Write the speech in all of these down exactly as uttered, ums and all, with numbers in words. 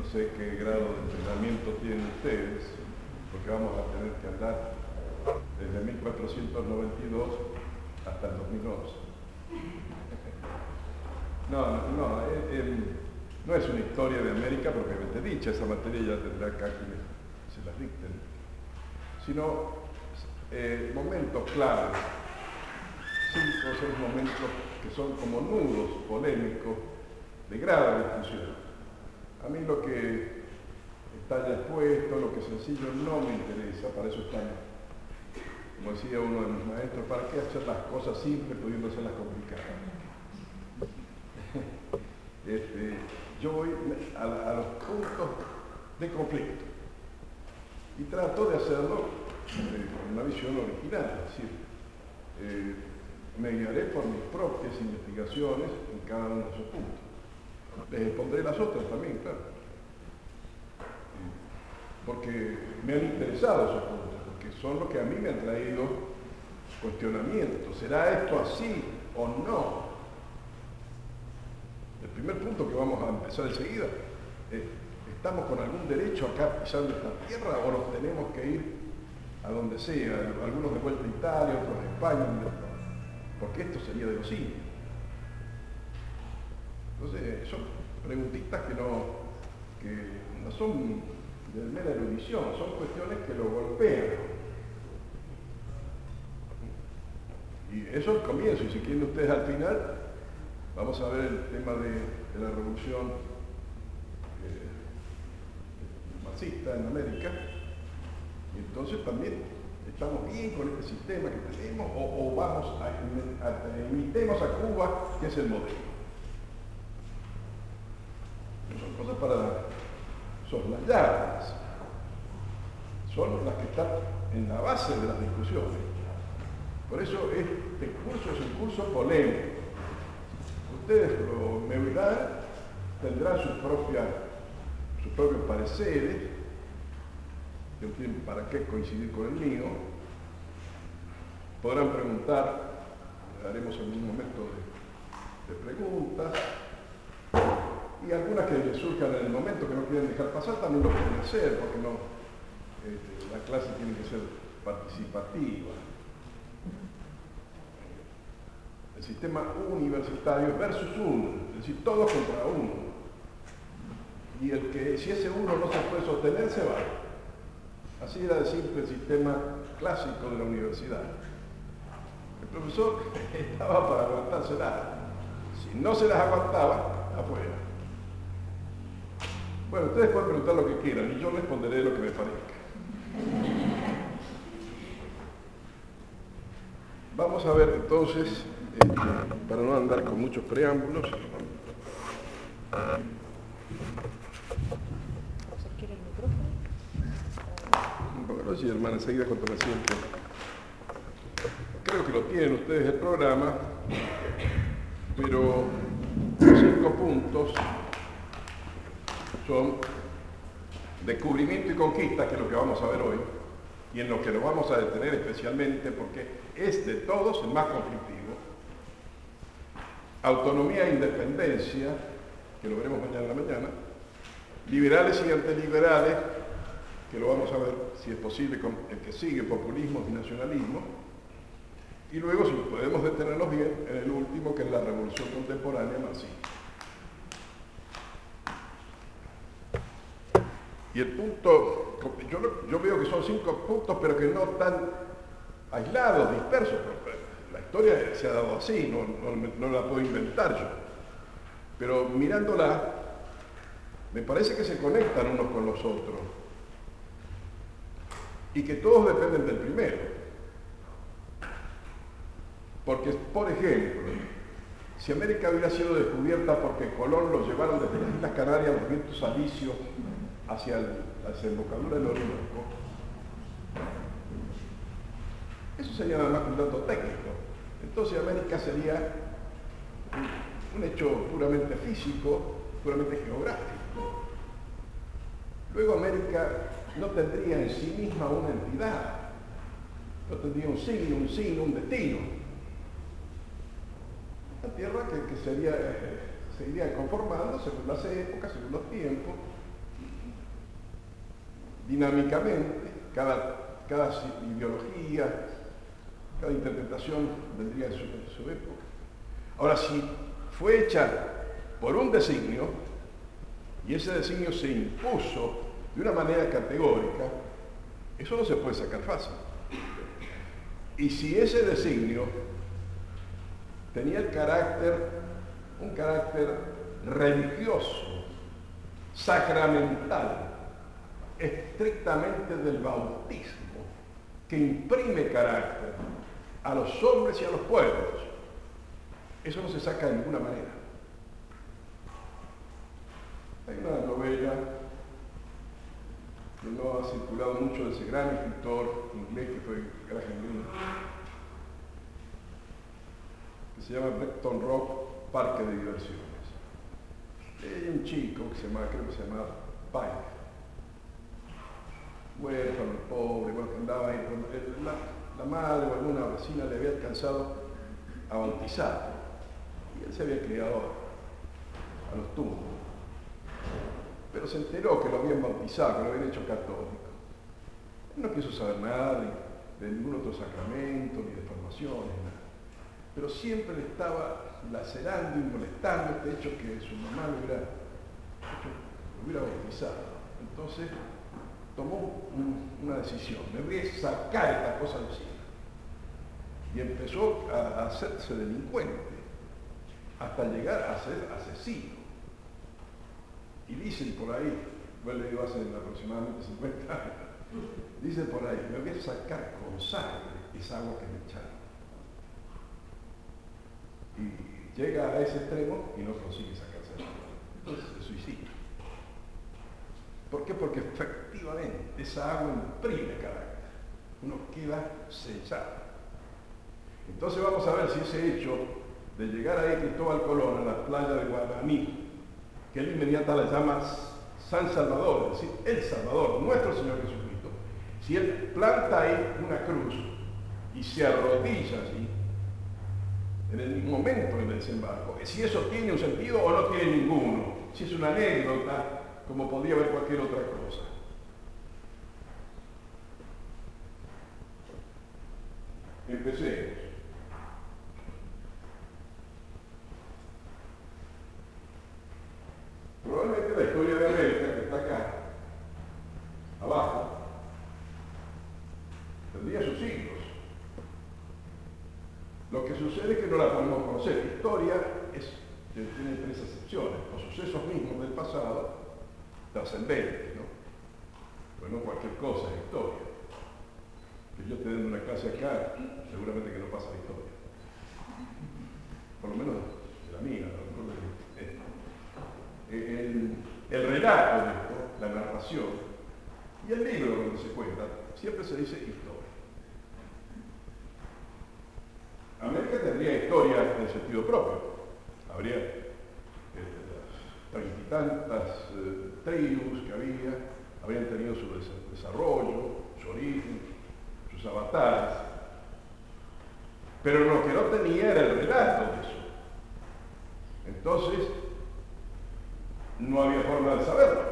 sé qué grado de entrenamiento tienen ustedes, porque vamos a tener que andar desde mil cuatrocientos noventa y dos hasta el dos mil once. No, no, no, eh, eh, no es una historia de América propiamente dicha, esa materia ya tendrá acá quienes se las dicten, sino eh, momentos claves, cinco o seis momentos que son como nudos polémicos de grave discusión. A mí lo que está ya expuesto, lo que sencillo no me interesa, para eso están, como decía uno de mis maestros, ¿para qué hacer las cosas simples pudiendo hacerlas complicadas? Este, yo voy a, a los puntos de conflicto y trato de hacerlo eh, con una visión original, es decir, eh, me guiaré por mis propias investigaciones en cada uno de esos puntos. Les expondré las otras también, claro, porque me han interesado esos puntos, porque son los que a mí me han traído cuestionamientos. ¿Será esto así o no? El primer punto que vamos a empezar enseguida, eh, ¿estamos con algún derecho acá pisando esta tierra o nos tenemos que ir a donde sea? Algunos de vuelta a Italia, otros a España, porque esto sería de los indios. Entonces, son preguntitas que no, que no son de mera erudición, son cuestiones que lo golpean. Y eso es el comienzo, y si quieren ustedes al final, vamos a ver el tema de, de la revolución eh, marxista en América, y entonces también estamos bien con este sistema que tenemos, o, o vamos a, a, a imitemos a Cuba, que es el modelo. Son cosas para soslayarlas, son las que están en la base de las discusiones. Por eso este curso es un curso polémico. Ustedes lo, me oirán, tendrán sus propias, sus propios pareceres, que no tienen para qué coincidir con el mío. Podrán preguntar, haremos algún momento de, de preguntas, y algunas que les surjan en el momento que no quieren dejar pasar también lo pueden hacer, porque no, este, la clase tiene que ser participativa. El sistema universitario versus uno, es decir, todos contra uno. Y el que, si ese uno no se puede sostener, se va. Así era de simple el sistema clásico de la universidad. El profesor estaba para aguantárselas. Si no se las aguantaba, afuera. Bueno, ustedes pueden preguntar lo que quieran y yo responderé lo que me parezca. Vamos a ver entonces, eh, para no andar con muchos preámbulos. ¿Quiere el micrófono? Bueno, sí, hermana, enseguida cuando me siento. Creo que lo tienen ustedes el programa, pero los cinco puntos son descubrimiento y conquista, que es lo que vamos a ver hoy, y en lo que nos vamos a detener especialmente porque es de todos el más conflictivo. Autonomía e independencia, que lo veremos mañana en la mañana. Liberales y antiliberales, que lo vamos a ver si es posible con el que sigue, populismo y nacionalismo. Y luego, si podemos detenernos bien, en el último, que es la revolución contemporánea marxista. Y el punto, yo, yo veo que son cinco puntos, pero que no están aislados, dispersos. La historia se ha dado así, no, no, no la puedo inventar yo. Pero mirándola, me parece que se conectan unos con los otros. Y que todos dependen del primero. Porque, por ejemplo, si América hubiera sido descubierta porque Colón lo llevaron desde las Islas Canarias, los vientos alisios, hacia el, la desembocadura del Orinoco, eso sería nada más que un dato técnico. Entonces América sería un, un hecho puramente físico, puramente geográfico. Luego América no tendría en sí misma una entidad, no tendría un signo, un signo, un destino. Una tierra que, que sería, eh, se iría conformando según las épocas, según los tiempos, dinámicamente, cada, cada ideología, cada interpretación vendría en su, en su época. Ahora, si fue hecha por un designio, y ese designio se impuso de una manera categórica, eso no se puede sacar fácil. Y si ese designio tenía el carácter, un carácter religioso, sacramental, estrictamente del bautismo, que imprime carácter a los hombres y a los pueblos, eso no se saca de ninguna manera. Hay una novela que no ha circulado mucho de ese gran escritor inglés que fue Graham Greene, que se llama Brecton Rock, Parque de Diversiones. Hay un chico que se llama, creo que se llama Pike, huérfano, pobre, bueno, que andaba ahí, la, la madre o alguna vecina le había alcanzado a bautizar, y él se había criado a los tumbos, pero se enteró que lo habían bautizado, que lo habían hecho católico. Él no quiso saber nada de, de ningún otro sacramento, ni de formaciones, nada. Pero siempre le estaba lacerando y molestando este hecho que su mamá lo hubiera, hecho, lo hubiera bautizado. Entonces tomó un, una decisión: me voy a sacar esta cosa del cielo. Y empezó a, a hacerse delincuente hasta llegar a ser asesino. Y dicen por ahí, bueno, le digo hace aproximadamente cincuenta años, dicen por ahí: me voy a sacar con sangre esa agua que me echaron. Y llega a ese extremo y no consigue sacarse el agua. Entonces se suicida. ¿Por qué? Porque efectivamente esa agua imprime carácter. Uno queda sellado. Entonces vamos a ver si ese hecho de llegar ahí Cristóbal Colón a la playa de Guaraní, que él inmediata la llama San Salvador, es decir, el Salvador, nuestro Señor Jesucristo, si él planta ahí una cruz y se arrodilla allí, en el momento del desembarco, si eso tiene un sentido o no tiene ninguno, si es una anécdota, como podría haber cualquier otra cosa. Empecemos. Probablemente la historia de América, que está acá, abajo, tendría sus siglos. Lo que sucede es que no la podemos conocer. Historia es, tiene tres acepciones: los sucesos mismos del pasado, trascendentes, ¿no? Pues no cualquier cosa es historia. Que yo esté dando una clase acá, seguramente que no pasa la historia. Por lo menos de la mía, a lo mejor de esto. El, el relato de esto, la narración, y el libro donde se cuenta, siempre se dice historia. América tendría historia en sentido propio. Habría eh, treinta y tantas eh, tribus que había, habrían tenido su des desarrollo, su origen, sus avatares. Pero lo que no tenía era el relato de eso. Entonces, no había forma de saberlo.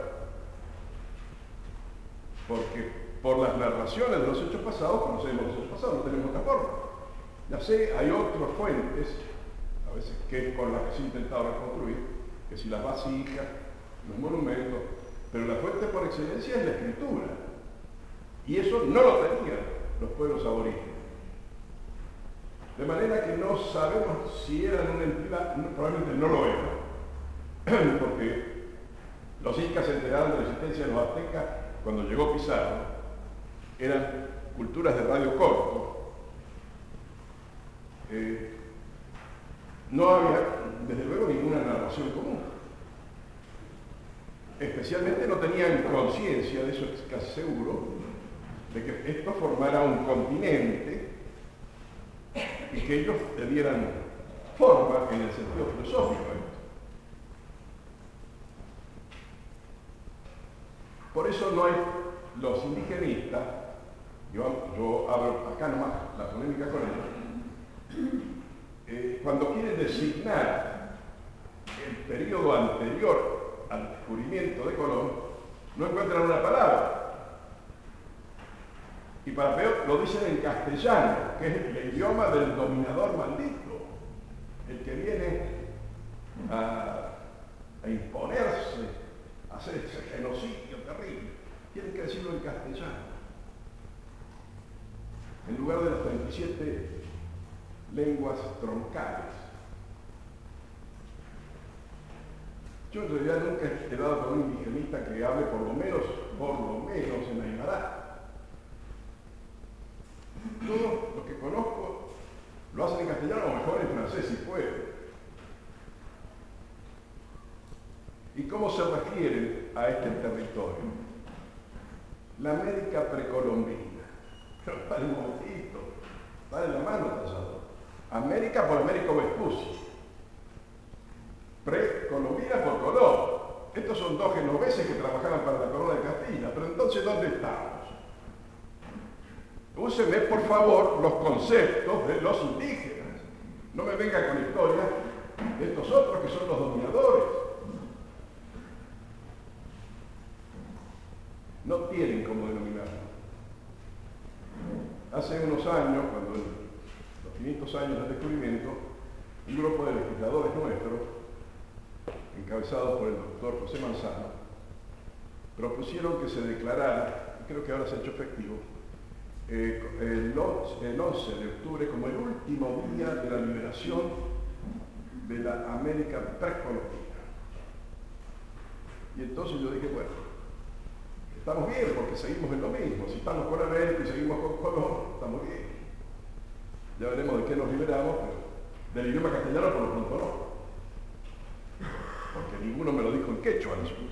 Porque por las narraciones de los hechos pasados conocemos los hechos pasados, no tenemos otra forma. Ya sé, hay otras fuentes, a veces que con las que se ha intentado reconstruir, que si las vasijas, los monumentos, pero la fuente por excelencia es la escritura. Y eso no lo tenían los pueblos aborígenes. De manera que no sabemos si eran una entidad, no, probablemente no lo eran, porque los incas se enteraron de la existencia de los aztecas cuando llegó Pizarro. Eran culturas de radio corto. Eh, no había, desde luego, ninguna narración común. Especialmente no tenían conciencia, de eso es casi seguro, de que esto formara un continente y que ellos le dieran forma en el sentido filosófico. Por eso no hay los indigenistas, yo, yo abro acá nomás la polémica con ellos, eh, cuando quieren designar el periodo anterior al descubrimiento de Colón, no encuentran una palabra. Y para peor, lo dicen en castellano, que es el idioma del dominador maldito, el que viene a, a imponerse, a hacer ese genocidio terrible. Tienen que decirlo en castellano. En lugar de las treinta y siete lenguas troncales. Yo en realidad nunca he quedado con un indigenista que hable por lo menos, por lo menos en aymara. Todo lo que conozco lo hacen en castellano o mejor en francés si puede. ¿Y cómo se refieren a este territorio? La América precolombina. Pero para un momentito, dale la mano, Tallador. América por Américo Vespucci. Precolombina por Colón. Estos son dos genoveses que trabajaban para la corona de Castilla. Pero entonces, ¿dónde estamos? Úseme, por favor, los conceptos de los indígenas. No me venga con historias de estos otros que son los dominadores. No tienen cómo denominarlo. Hace unos años, cuando en los quinientos años del descubrimiento, un grupo de legisladores nuestros, encabezados por el doctor José Manzano, propusieron que se declarara, y creo que ahora se ha hecho efectivo, eh, el, el once de octubre como el último día de la liberación de la América precolombina. Y entonces yo dije, bueno, estamos bien porque seguimos en lo mismo. Si estamos con América y seguimos con Colón, estamos bien. Ya veremos de qué nos liberamos, pero del idioma castellano por lo pronto no. Porque ninguno me lo dijo en quechua el asunto.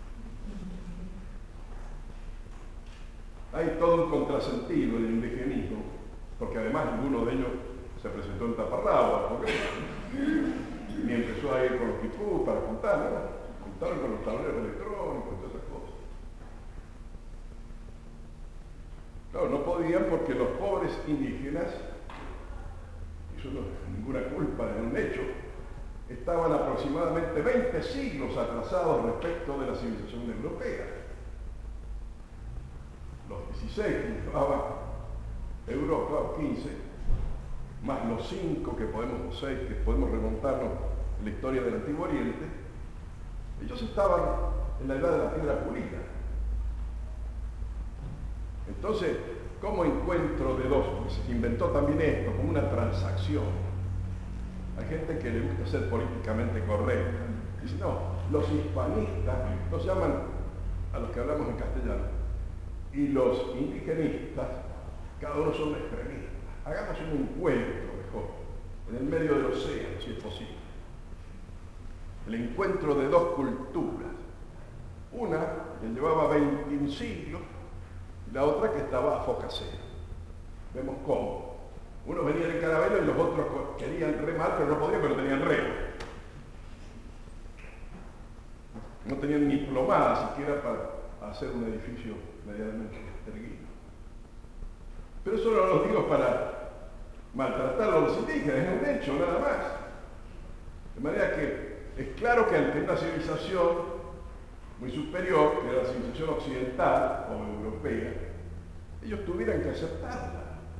Hay todo un contrasentido del indigenismo, porque además ninguno de ellos se presentó en Taparragua, porque ni empezó a ir con los quipú para contar, ¿no? Contaron con los tableros electrónicos y todas esas cosas. Claro, no podían porque los pobres indígenas, y eso no es ninguna culpa de un hecho, estaban aproximadamente veinte siglos atrasados respecto de la civilización europea. Los dieciséis que llevaba Europa, o quince, más los cinco que podemos, o seis que podemos remontarnos en la historia del Antiguo Oriente, ellos estaban en la edad de la piedra pulida. Entonces, ¿cómo encuentro de dos? Porque se inventó también esto, como una transacción. Hay gente que le gusta ser políticamente correcta. Dice, no, los hispanistas, nos llaman a los que hablamos en castellano, y los indigenistas, cada uno son extremistas. Hagamos un encuentro mejor, en el medio del océano, si es posible. El encuentro de dos culturas. Una que llevaba veintiún siglos, y la otra que estaba a foca cero. Vemos cómo. Unos venían en carabelo y los otros querían remar, pero no podían, pero tenían remo. No tenían ni plomada siquiera para hacer un edificio medianamente erguido. Pero eso no lo digo para maltratar a los indígenas, es un hecho nada más. De manera que es claro que ante una civilización muy superior, que era la civilización occidental o europea, ellos tuvieran que aceptarla.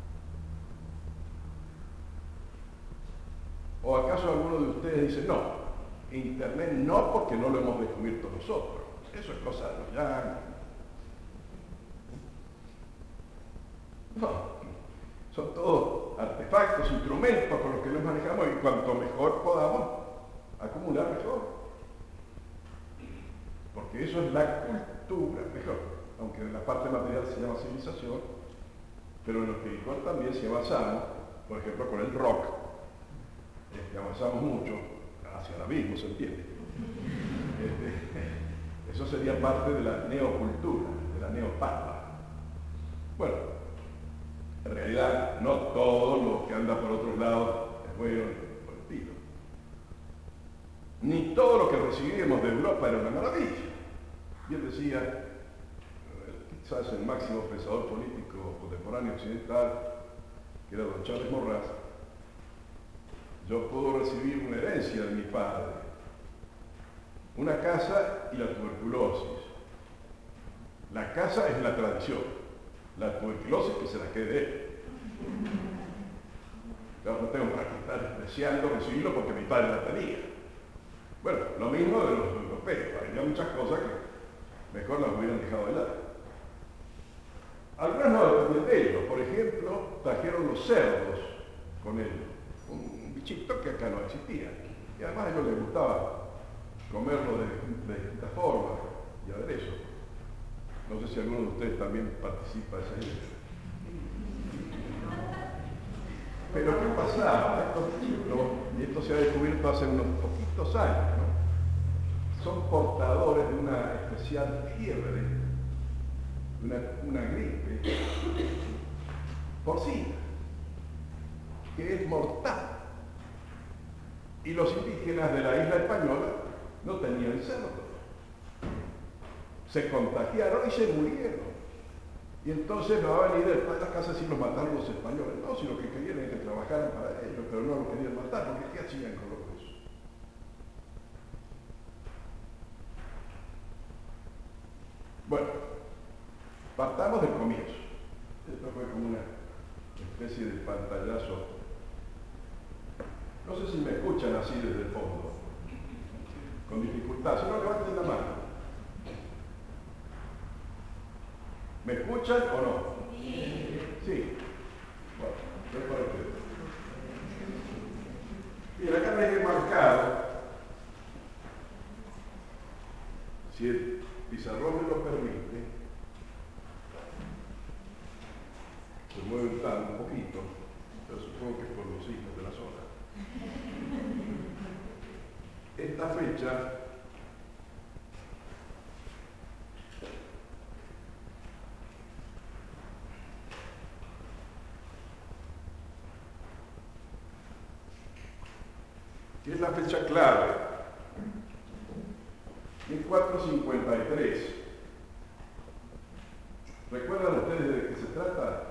¿O acaso alguno de ustedes dice, no, Internet no porque no lo hemos descubierto nosotros? Eso es cosa de los yanquis. No, son todos artefactos, instrumentos con los que nos manejamos y cuanto mejor podamos acumular mejor. Porque eso es la cultura mejor, aunque en la parte material se llama civilización, pero en lo espiritual también si avanzamos, por ejemplo con el rock, este, avanzamos mucho hacia el abismo, ¿se entiende? Este, eso sería parte de la neocultura, de la neopatria. Bueno, en realidad no todo lo que anda por otros lados es bueno por el estilo. Ni todo lo que recibimos de Europa era una maravilla. Bien decía, quizás el máximo pensador político contemporáneo occidental, que era don Charles Maurras, yo puedo recibir una herencia de mi padre, una casa y la tuberculosis. La casa es la tradición, la tuberculosis que se la quede él. Yo no tengo para qué estar deseando recibirlo porque mi padre la tenía. Bueno, lo mismo de los europeos. Había muchas cosas que mejor las hubieran dejado de lado. Algunas no dependían de ellos. Por ejemplo, trajeron los cerdos con ellos. Un bichito que acá no existía. Y además a ellos les gustaba comerlo de, de distintas formas y aderezo. No sé si alguno de ustedes también participa de esa idea. Pero ¿qué pasaba? Estos bichitos, y esto se ha descubierto hace unos poquitos años, ¿no? Son portadores de una especial fiebre, una, una gripe porcina, que es mortal. Y los indígenas de la isla española no tenían cerdo. Se contagiaron y se murieron. Y entonces no va a venir después de las casas y los mataron los españoles. No, si lo que querían es que trabajaran para ellos, pero no lo querían matar, porque ¿qué hacían con los rusos? Bueno, partamos del comienzo. Esto fue como una especie de pantallazo. No sé si me escuchan así desde el fondo, con dificultad. Si no, levanten la mano. ¿Me escuchan o no? Sí. Sí. Bueno, voy para ustedes. Bien, acá me he marcado, si el pizarrón me lo permite, se mueve un tanto, un poquito, pero supongo que es por los signos de la zona. Esta fecha que es la fecha clave, mil cuatrocientos cincuenta y tres. ¿Recuerdan ustedes de qué se trata?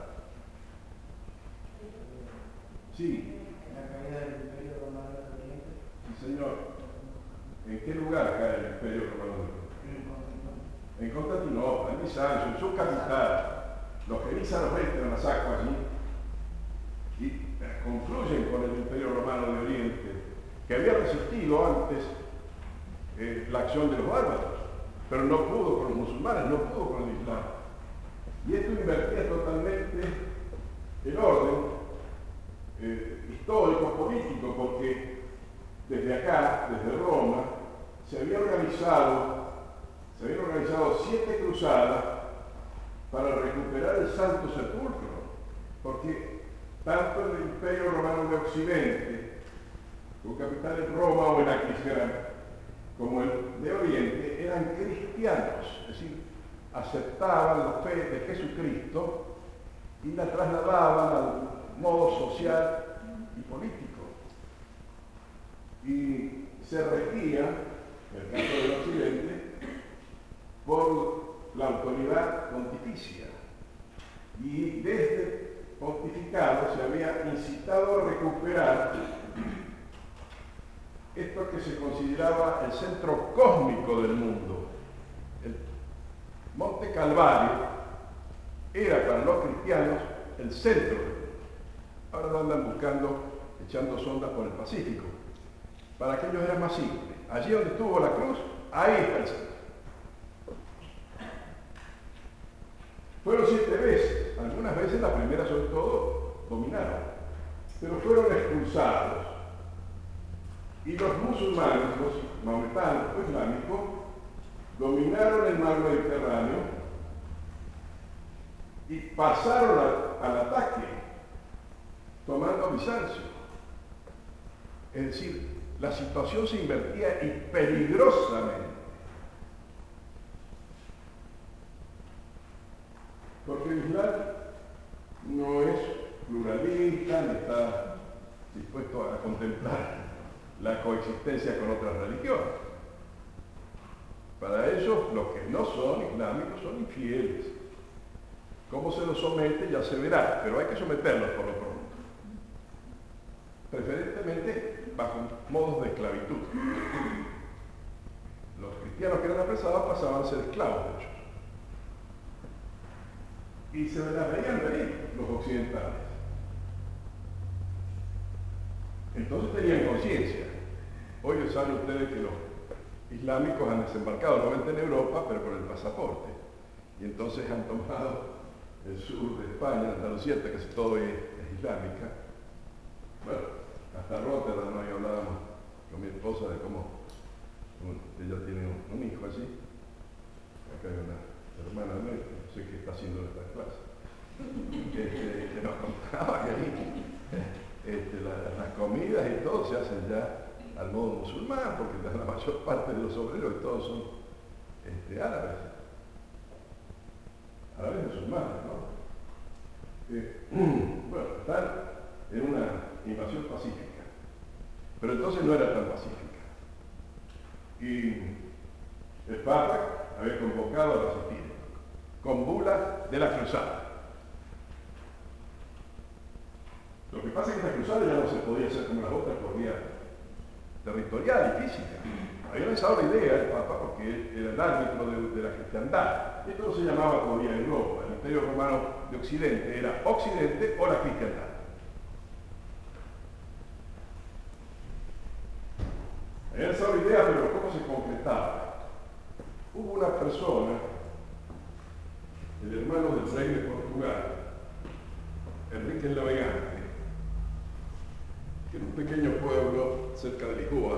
Sí. La caída del Imperio Romano de Oriente. Sí, señor. ¿En qué lugar cae el Imperio Romano de Oriente? En Constantinopla, en Bizancio, en su capital. Los genízaros entran a saco allí y concluyen con el Imperio Romano de Oriente, que había resistido antes eh, la acción de los bárbaros, pero no pudo con los musulmanes, no pudo con el Islam. Y esto invertía totalmente el orden eh, histórico, político, porque desde acá, desde Roma, se había organizado, se habían organizado siete cruzadas para recuperar el Santo Sepulcro, porque tanto el Imperio Romano de Occidente, su capital en Roma o en Aquisgrán, como el de Oriente, eran cristianos, es decir, aceptaban la fe de Jesucristo y la trasladaban al modo social y político. Y se regía, en el caso del Occidente, por la autoridad pontificia. Y desde el pontificado se había incitado a recuperar esto que se consideraba el centro cósmico del mundo. El Monte Calvario era para los cristianos el centro del mundo. Ahora lo andan buscando, echando sondas por el Pacífico. Para aquellos era más simple. Allí donde estuvo la cruz, ahí está el centro. Fueron siete veces, algunas veces, la primera sobre todo, dominaron, pero fueron expulsados. Y los musulmanes, los maometanos o islámicos, dominaron el mar Mediterráneo y pasaron a, al ataque, tomando Bizancio. Es decir, la situación se invertía y peligrosamente. Porque el Islam no es pluralista ni está dispuesto a contemplar la coexistencia con otras religiones. Para ellos, los que no son islámicos son infieles. Cómo se los somete ya se verá, pero hay que someterlos por lo pronto. Preferentemente bajo modos de esclavitud. Los cristianos que eran apresados pasaban a ser esclavos de ellos. y se las veían venir los occidentales. Entonces tenían conciencia. Hoy saben ustedes que los islámicos han desembarcado nuevamente en Europa, pero con el pasaporte. Y entonces han tomado el sur de España, Andalucía, casi todo es, es islámica. Bueno, hasta Rotterdam, ¿no? Y hablábamos con mi esposa de cómo, cómo ella tiene un, un hijo allí. Acá hay una hermana de nuestra, no sé qué está haciendo en esta clase, que, que, que nos contaba que este, la, las comidas y todo se hacen ya al modo musulmán, porque la mayor parte de los obreros y todos son este, árabes, árabes musulmanes, ¿no? Eh, bueno, están en una invasión pacífica, pero entonces no era tan pacífica. Y el Papa había convocado a asistir con bula de la cruzada. Lo que pasa es que esta cruzada ya no se podía hacer como las otras por vía territorial y física. Había lanzado la idea el Papa porque él era el árbitro de, de la cristiandad. Esto no se llamaba todavía Europa. El Imperio Romano de Occidente era Occidente o la cristiandad. Había lanzado la idea, pero ¿cómo se concretaba? Hubo una persona, el hermano del rey de Portugal, Enrique el Navegante, que en un pequeño pueblo cerca de Lisboa,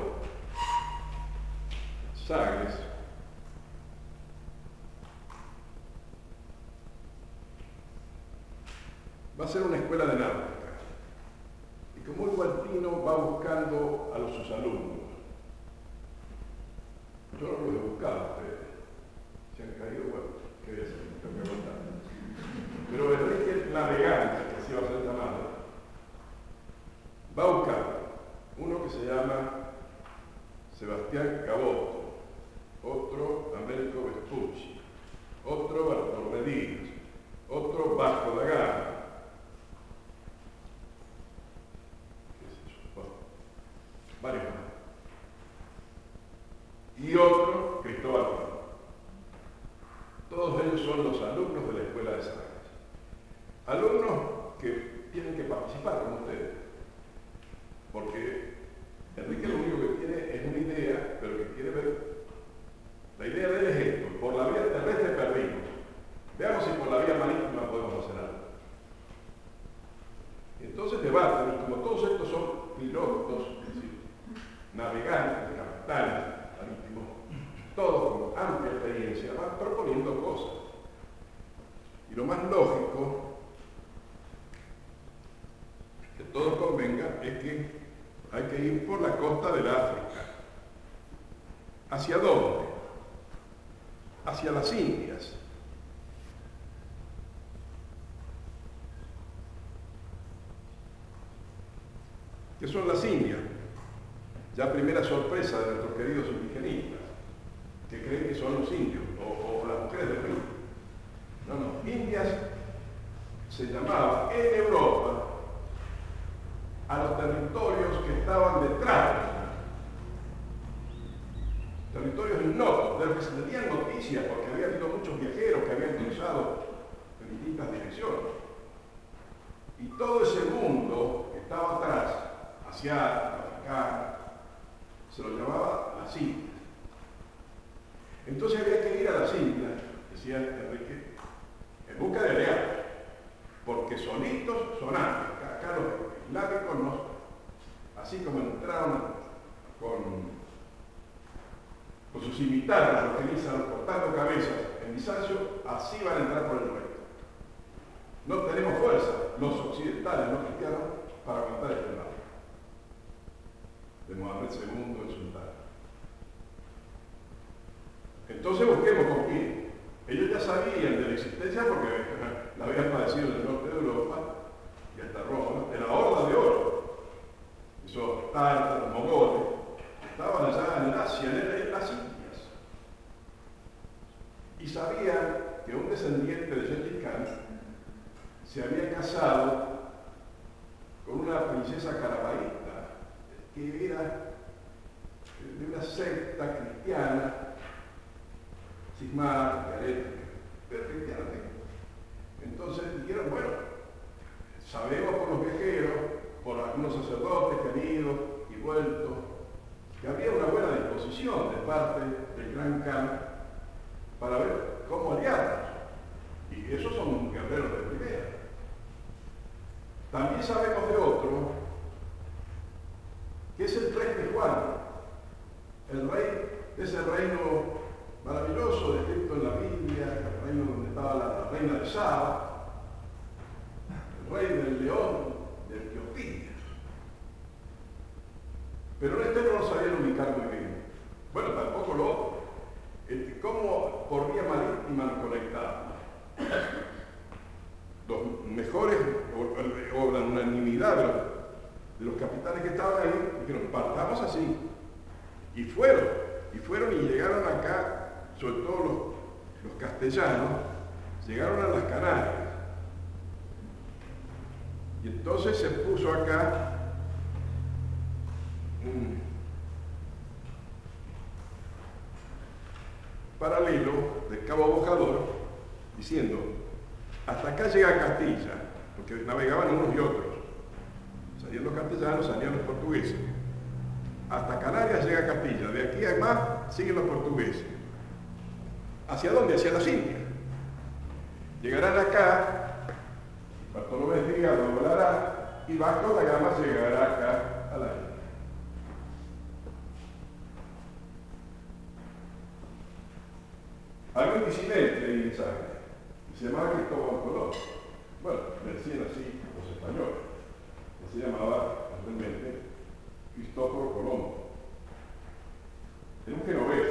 Sagres, va a ser una escuela de náutica. Y como un guantino va buscando a los, sus alumnos. Yo no los he buscado, ustedes. Se han caído, bueno, ¿qué voy a hacer? Tengo que contar. Pero Enrique el Navegante, que así va a ser llamado, va a buscar uno que se llama Sebastián Caboto, otro Américo Vespucci, otro Bartolomé Díaz, otro Vasco da Gama, qué sé yo, bueno, varios más, y otro Cristóbal Colón. Todos ellos son los alumnos de la Escuela de Sagres. Alumnos que tienen que participar con ustedes, porque Enrique lo único que tiene es una idea, pero que quiere ver. La idea de él es esto: por la vía terrestre perdimos. Veamos si por la vía marítima podemos hacer algo. Entonces debaten, y como todos estos son pilotos, es decir, navegantes, capitanes marítimos, todos con amplia experiencia, van proponiendo cosas. Y lo más lógico, que todos convengan, es que hay que ir por la costa del África. ¿Hacia dónde? Hacia las Indias. ¿Qué son las Indias? Ya primera sorpresa de nuestros queridos indigenistas, que creen que son los indios o, o las mujeres del río. No, no. Indias se llamaba en Europa a los territorios que estaban detrás, territorios ignotos, de los que se tenían noticias porque había habido muchos viajeros que habían cruzado en distintas direcciones. Y todo ese mundo que estaba atrás, asiático, africano, se lo llamaba las Indias. Entonces había que ir a las Indias, decía Enrique, en busca de aliados, porque solitos son ángeles. Acá los islámicos no, así como entraron con, con sus imitados, los que dicen cortando cabezas en Bizancio, así van a entrar por el resto. No tenemos fuerza, los occidentales, los cristianos, para aguantar este lado de Mohamed segundo, el sultán. Entonces busquemos con quién. Ellos ya sabían de la existencia porque la habían padecido en el norte de Europa y hasta Roma, de la Horda de Oro. Esos tártaros, mogoles, estaban allá en Asia, en las Indias. Y sabían que un descendiente de Gengis Khan se había casado con una princesa carabalita que era de una secta cristiana cismática, herética, pero cristiana. Entonces algunos sacerdotes que han ido y vuelto, que había una buena disposición de parte del Gran Khan para ver cómo aliarnos. Y esos son guerreros de primera. También sabemos de otro, que es el rey de Juan, el rey de ese reino maravilloso descrito en la Biblia, el reino donde estaba la reina de Saba, el rey del león de Etiopía. Pero este no lo sabían ubicar muy bien. Bueno, tampoco lo otro. ¿Cómo por vía marítima nos conectamos? Los mejores, o, o la unanimidad de los, de los capitanes que estaban ahí, dijeron, partamos así. Y fueron, y fueron y llegaron acá, sobre todo los, los castellanos, llegaron a las Canarias. Y entonces se puso acá un paralelo del Cabo Bojador, diciendo, hasta acá llega Castilla, porque navegaban unos y otros. Salían los castellanos, salían los portugueses. Hasta Canarias llega Castilla, de aquí a más siguen los portugueses. ¿Hacia dónde? Hacia las Indias. Llegarán acá, Bartolomé de Diaz lo volará, y Vasco da Gama llegará acá a la India. Había un disidente ahí en Sagre, se llamaba Cristóbal Colón. Bueno, me decían así los españoles, que se llamaba realmente Cristóforo Colombo. Era un genovés.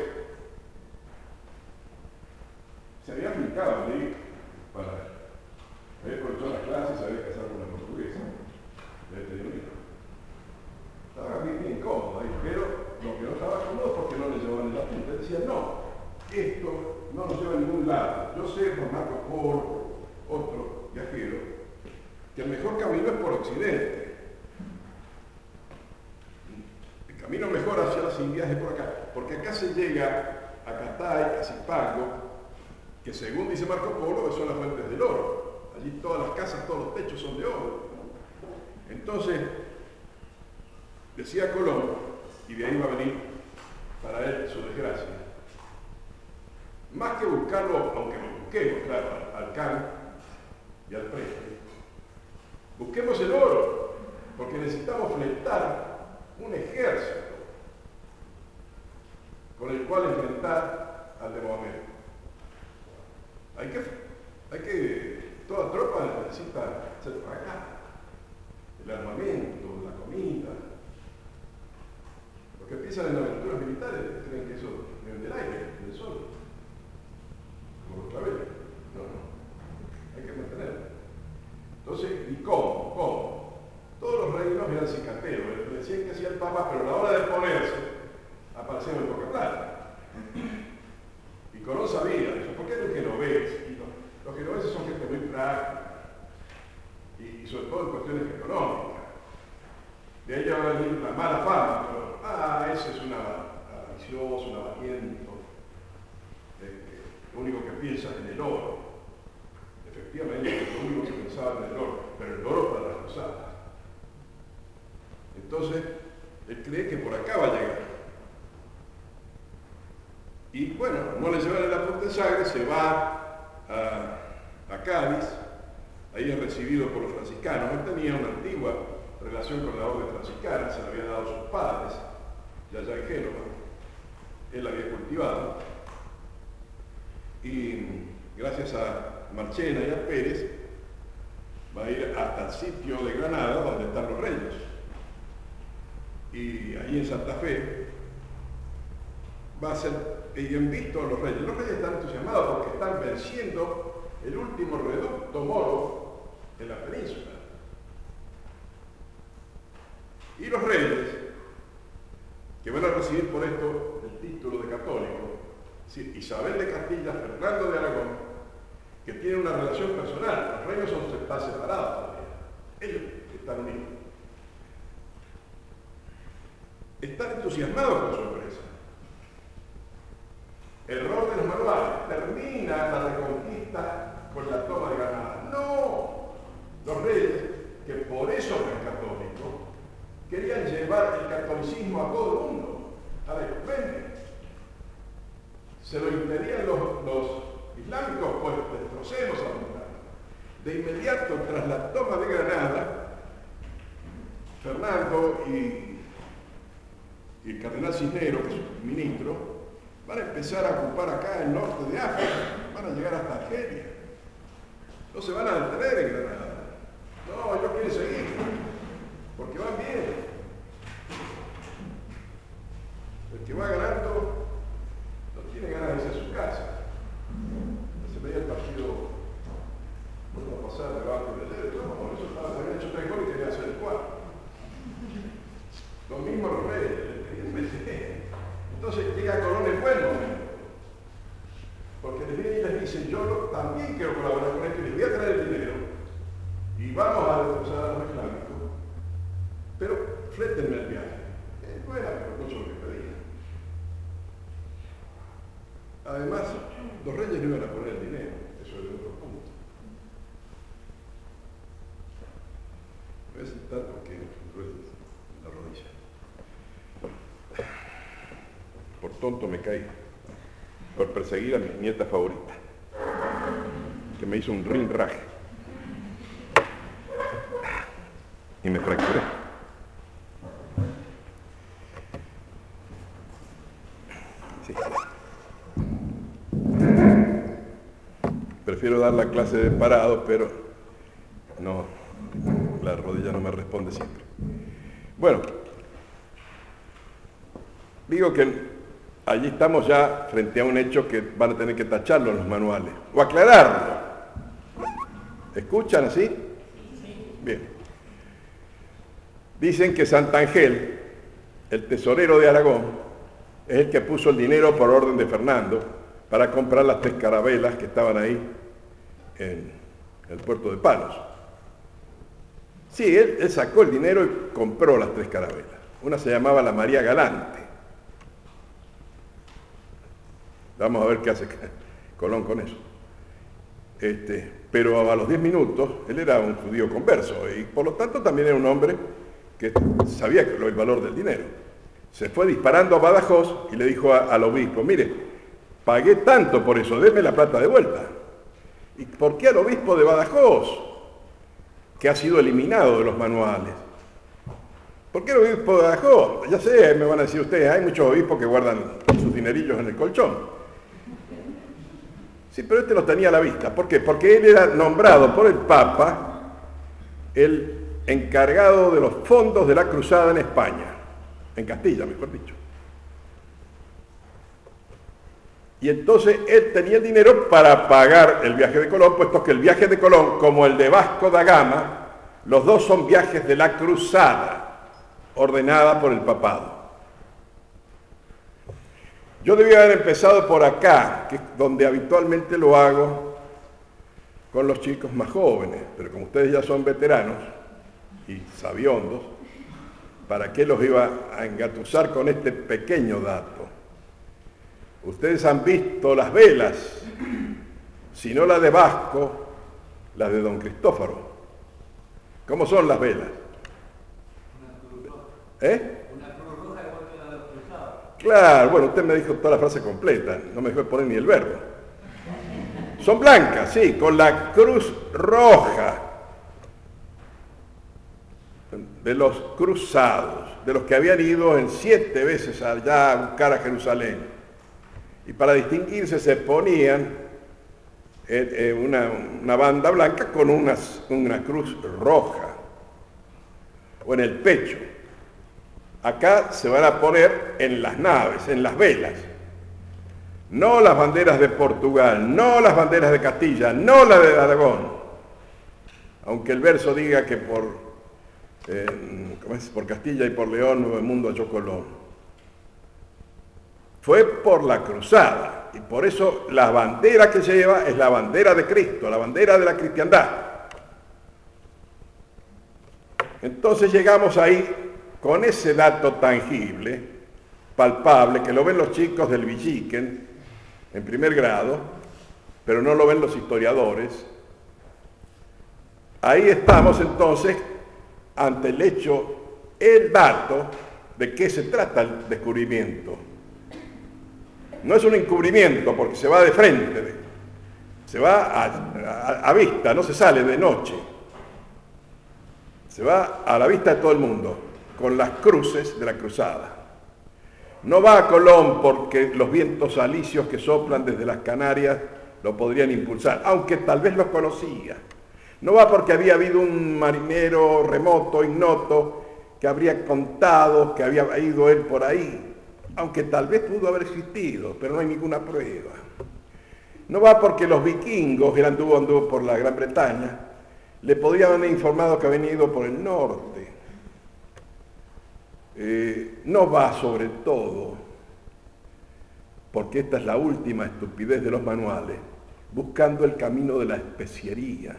Se había aplicado allí para había aprovechado las clases, se había casado con una portuguesa, había tenido un hijo. Estaba bien, bien cómodo ahí, pero lo que no estaba cómodo porque no le llevaban el apunte. Decían, no, esto no nos lleva a ningún lado. Yo sé por Marco Polo, otro viajero, que el mejor camino es por Occidente. El camino mejor hacia las Indias es por acá, porque acá se llega a Catay, a Zipango, que según dice Marco Polo, son las fuentes del oro. Allí todas las casas, todos los techos son de oro. Entonces, decía Colón, y de ahí va a venir para él su desgracia, más que buscarlo, aunque lo busquemos, claro, al, al Khan y al Prestre, busquemos el oro, porque necesitamos fletar un ejército con el cual enfrentar al de Mohamed. Hay que, hay que, toda tropa necesita ser fracada, el armamento, la comida. Los que piensan en aventuras militares creen que eso viene del aire, del sol, como los claveles. No, no, hay que mantenerlo. Entonces, ¿y cómo? ¿Cómo? Todos los reinos eran cicateros, le decían que hacía el Papa, pero a la hora de ponerse, aparecía muy poca plata. Y Colón sabía eso. ¿Por qué es el genovés? Y los, los genoveses son gente muy práctica, y, y sobre todo en cuestiones económicas. De ahí va a venir la mala fama, pero, ah, ese es un avaricioso, un avariento, eh, lo único que piensa es en el oro. Efectivamente, es lo único que pensaba en el oro, pero el oro para las cruzadas. Entonces, él cree que por acá va a llegar. Y bueno, no le llevan el apunte de Sagre, se va a, a Cádiz, ahí es recibido por los franciscanos. Él tenía una antigua relación con la orden franciscana, se la había dado a sus padres, ya allá en Génova, él la había cultivado, y gracias a Marchena y a Pérez, va a ir hasta el sitio de Granada donde están los reyes. Y allí en Santa Fe va a ser bien visto a los reyes. Los reyes están entusiasmados porque están venciendo el último reducto moro en la península. Y los reyes, que van a recibir por esto el título de católico, Isabel de Castilla, Fernando de Aragón, que tienen una relación personal. Los reinos son, están separados todavía. Ellos están unidos. Están entusiasmados con su empresa. Error de los manuales. Termina la reconquista con la toma de Granada. No. Los reyes, que por eso eran católicos, querían llevar el catolicismo a todo el mundo, a la ecumenia. Se lo impedían los, los islámicos, pues destrocemos a los islámicos. De inmediato, tras la toma de Granada, Fernando y, y el cardenal Cisneros, que es su ministro, van a empezar a ocupar acá el norte de África, van a llegar hasta Argelia. No se van a detener en Granada. No, ellos quieren seguir, porque van bien. El que va ganando no tiene ganas de irse a su casa. Se veía el partido vuelvo a pasar debajo de ayer, no, por eso estaba, habían hecho tres goles y quería hacer el cuarto. Lo mismo los reyes, querían meter. Entonces llega Colón en buen momento, porque les viene y les dice, yo lo, también quiero colaborar con esto y les voy a traer el dinero y vamos a destrozar a los islámicos, pero flétenme el viaje. Eh, no era por mucho lo que pedían. Además, los reyes no iban a poner el dinero, eso es otro punto. Me voy a sentar porque me duele la rodilla. Por tonto me caí, por perseguir a mi nieta favorita, que me hizo un rinraje y me fracturé. Sí. Prefiero dar la clase de parado, pero no, la rodilla no me responde siempre. Bueno, digo que allí estamos ya frente a un hecho que van a tener que tacharlo en los manuales, o aclararlo. ¿Escuchan así? Bien. Dicen que Santangel, el tesorero de Aragón, es el que puso el dinero por orden de Fernando para comprar las tres carabelas que estaban ahí en el puerto de Palos. Sí, él, él sacó el dinero y compró las tres carabelas. Una se llamaba la María Galante. Vamos a ver qué hace Colón con eso. Este, pero a los diez minutos, él era un judío converso y por lo tanto también era un hombre que sabía el valor del dinero. Se fue disparando a Badajoz y le dijo a, al obispo, mire, pagué tanto por eso, déme la plata de vuelta. ¿Y por qué al obispo de Badajoz, que ha sido eliminado de los manuales? ¿Por qué el obispo de Badajoz? Ya sé, me van a decir ustedes, hay muchos obispos que guardan sus dinerillos en el colchón. Sí, pero este los tenía a la vista. ¿Por qué? Porque él era nombrado por el Papa el encargado de los fondos de la cruzada en España, en Castilla, mejor dicho. Y entonces él tenía el dinero para pagar el viaje de Colón, puesto que el viaje de Colón, como el de Vasco da Gama, los dos son viajes de la cruzada, ordenada por el papado. Yo debía haber empezado por acá, que es donde habitualmente lo hago con los chicos más jóvenes, pero como ustedes ya son veteranos y sabiondos, ¿para qué los iba a engatusar con este pequeño dato? Ustedes han visto las velas, si no la de Vasco, las de Don Cristóforo. ¿Cómo son las velas? ¿Eh? Claro, bueno, usted me dijo toda la frase completa, no me dejó poner ni el verbo. Son blancas, sí, con la cruz roja de los cruzados, de los que habían ido en siete veces allá a buscar a Jerusalén. Y para distinguirse se ponían eh, eh, una, una banda blanca con una, una cruz roja, o en el pecho. Acá se van a poner en las naves, en las velas. No las banderas de Portugal, no las banderas de Castilla, no la de Aragón. Aunque el verso diga que por, eh, ¿cómo es? por Castilla y por León, Nuevo Mundo halló Colón. Fue por la cruzada, y por eso la bandera que lleva es la bandera de Cristo, la bandera de la cristiandad. Entonces llegamos ahí con ese dato tangible, palpable, que lo ven los chicos del Villiquen en primer grado, pero no lo ven los historiadores. Ahí estamos entonces ante el hecho el dato de qué se trata el descubrimiento. No es un encubrimiento porque se va de frente, se va a, a, a vista, no se sale de noche. Se va a la vista de todo el mundo, con las cruces de la cruzada. No va a Colón porque los vientos alisios que soplan desde las Canarias lo podrían impulsar, aunque tal vez los conocía. No va porque había habido un marinero remoto, ignoto, que habría contado que había ido él por ahí, aunque tal vez pudo haber existido, pero no hay ninguna prueba. No va porque los vikingos, él anduvo, anduvo por la Gran Bretaña, le podrían haber informado que habían ido por el norte. Eh, no va sobre todo, porque esta es la última estupidez de los manuales, buscando el camino de la especiería.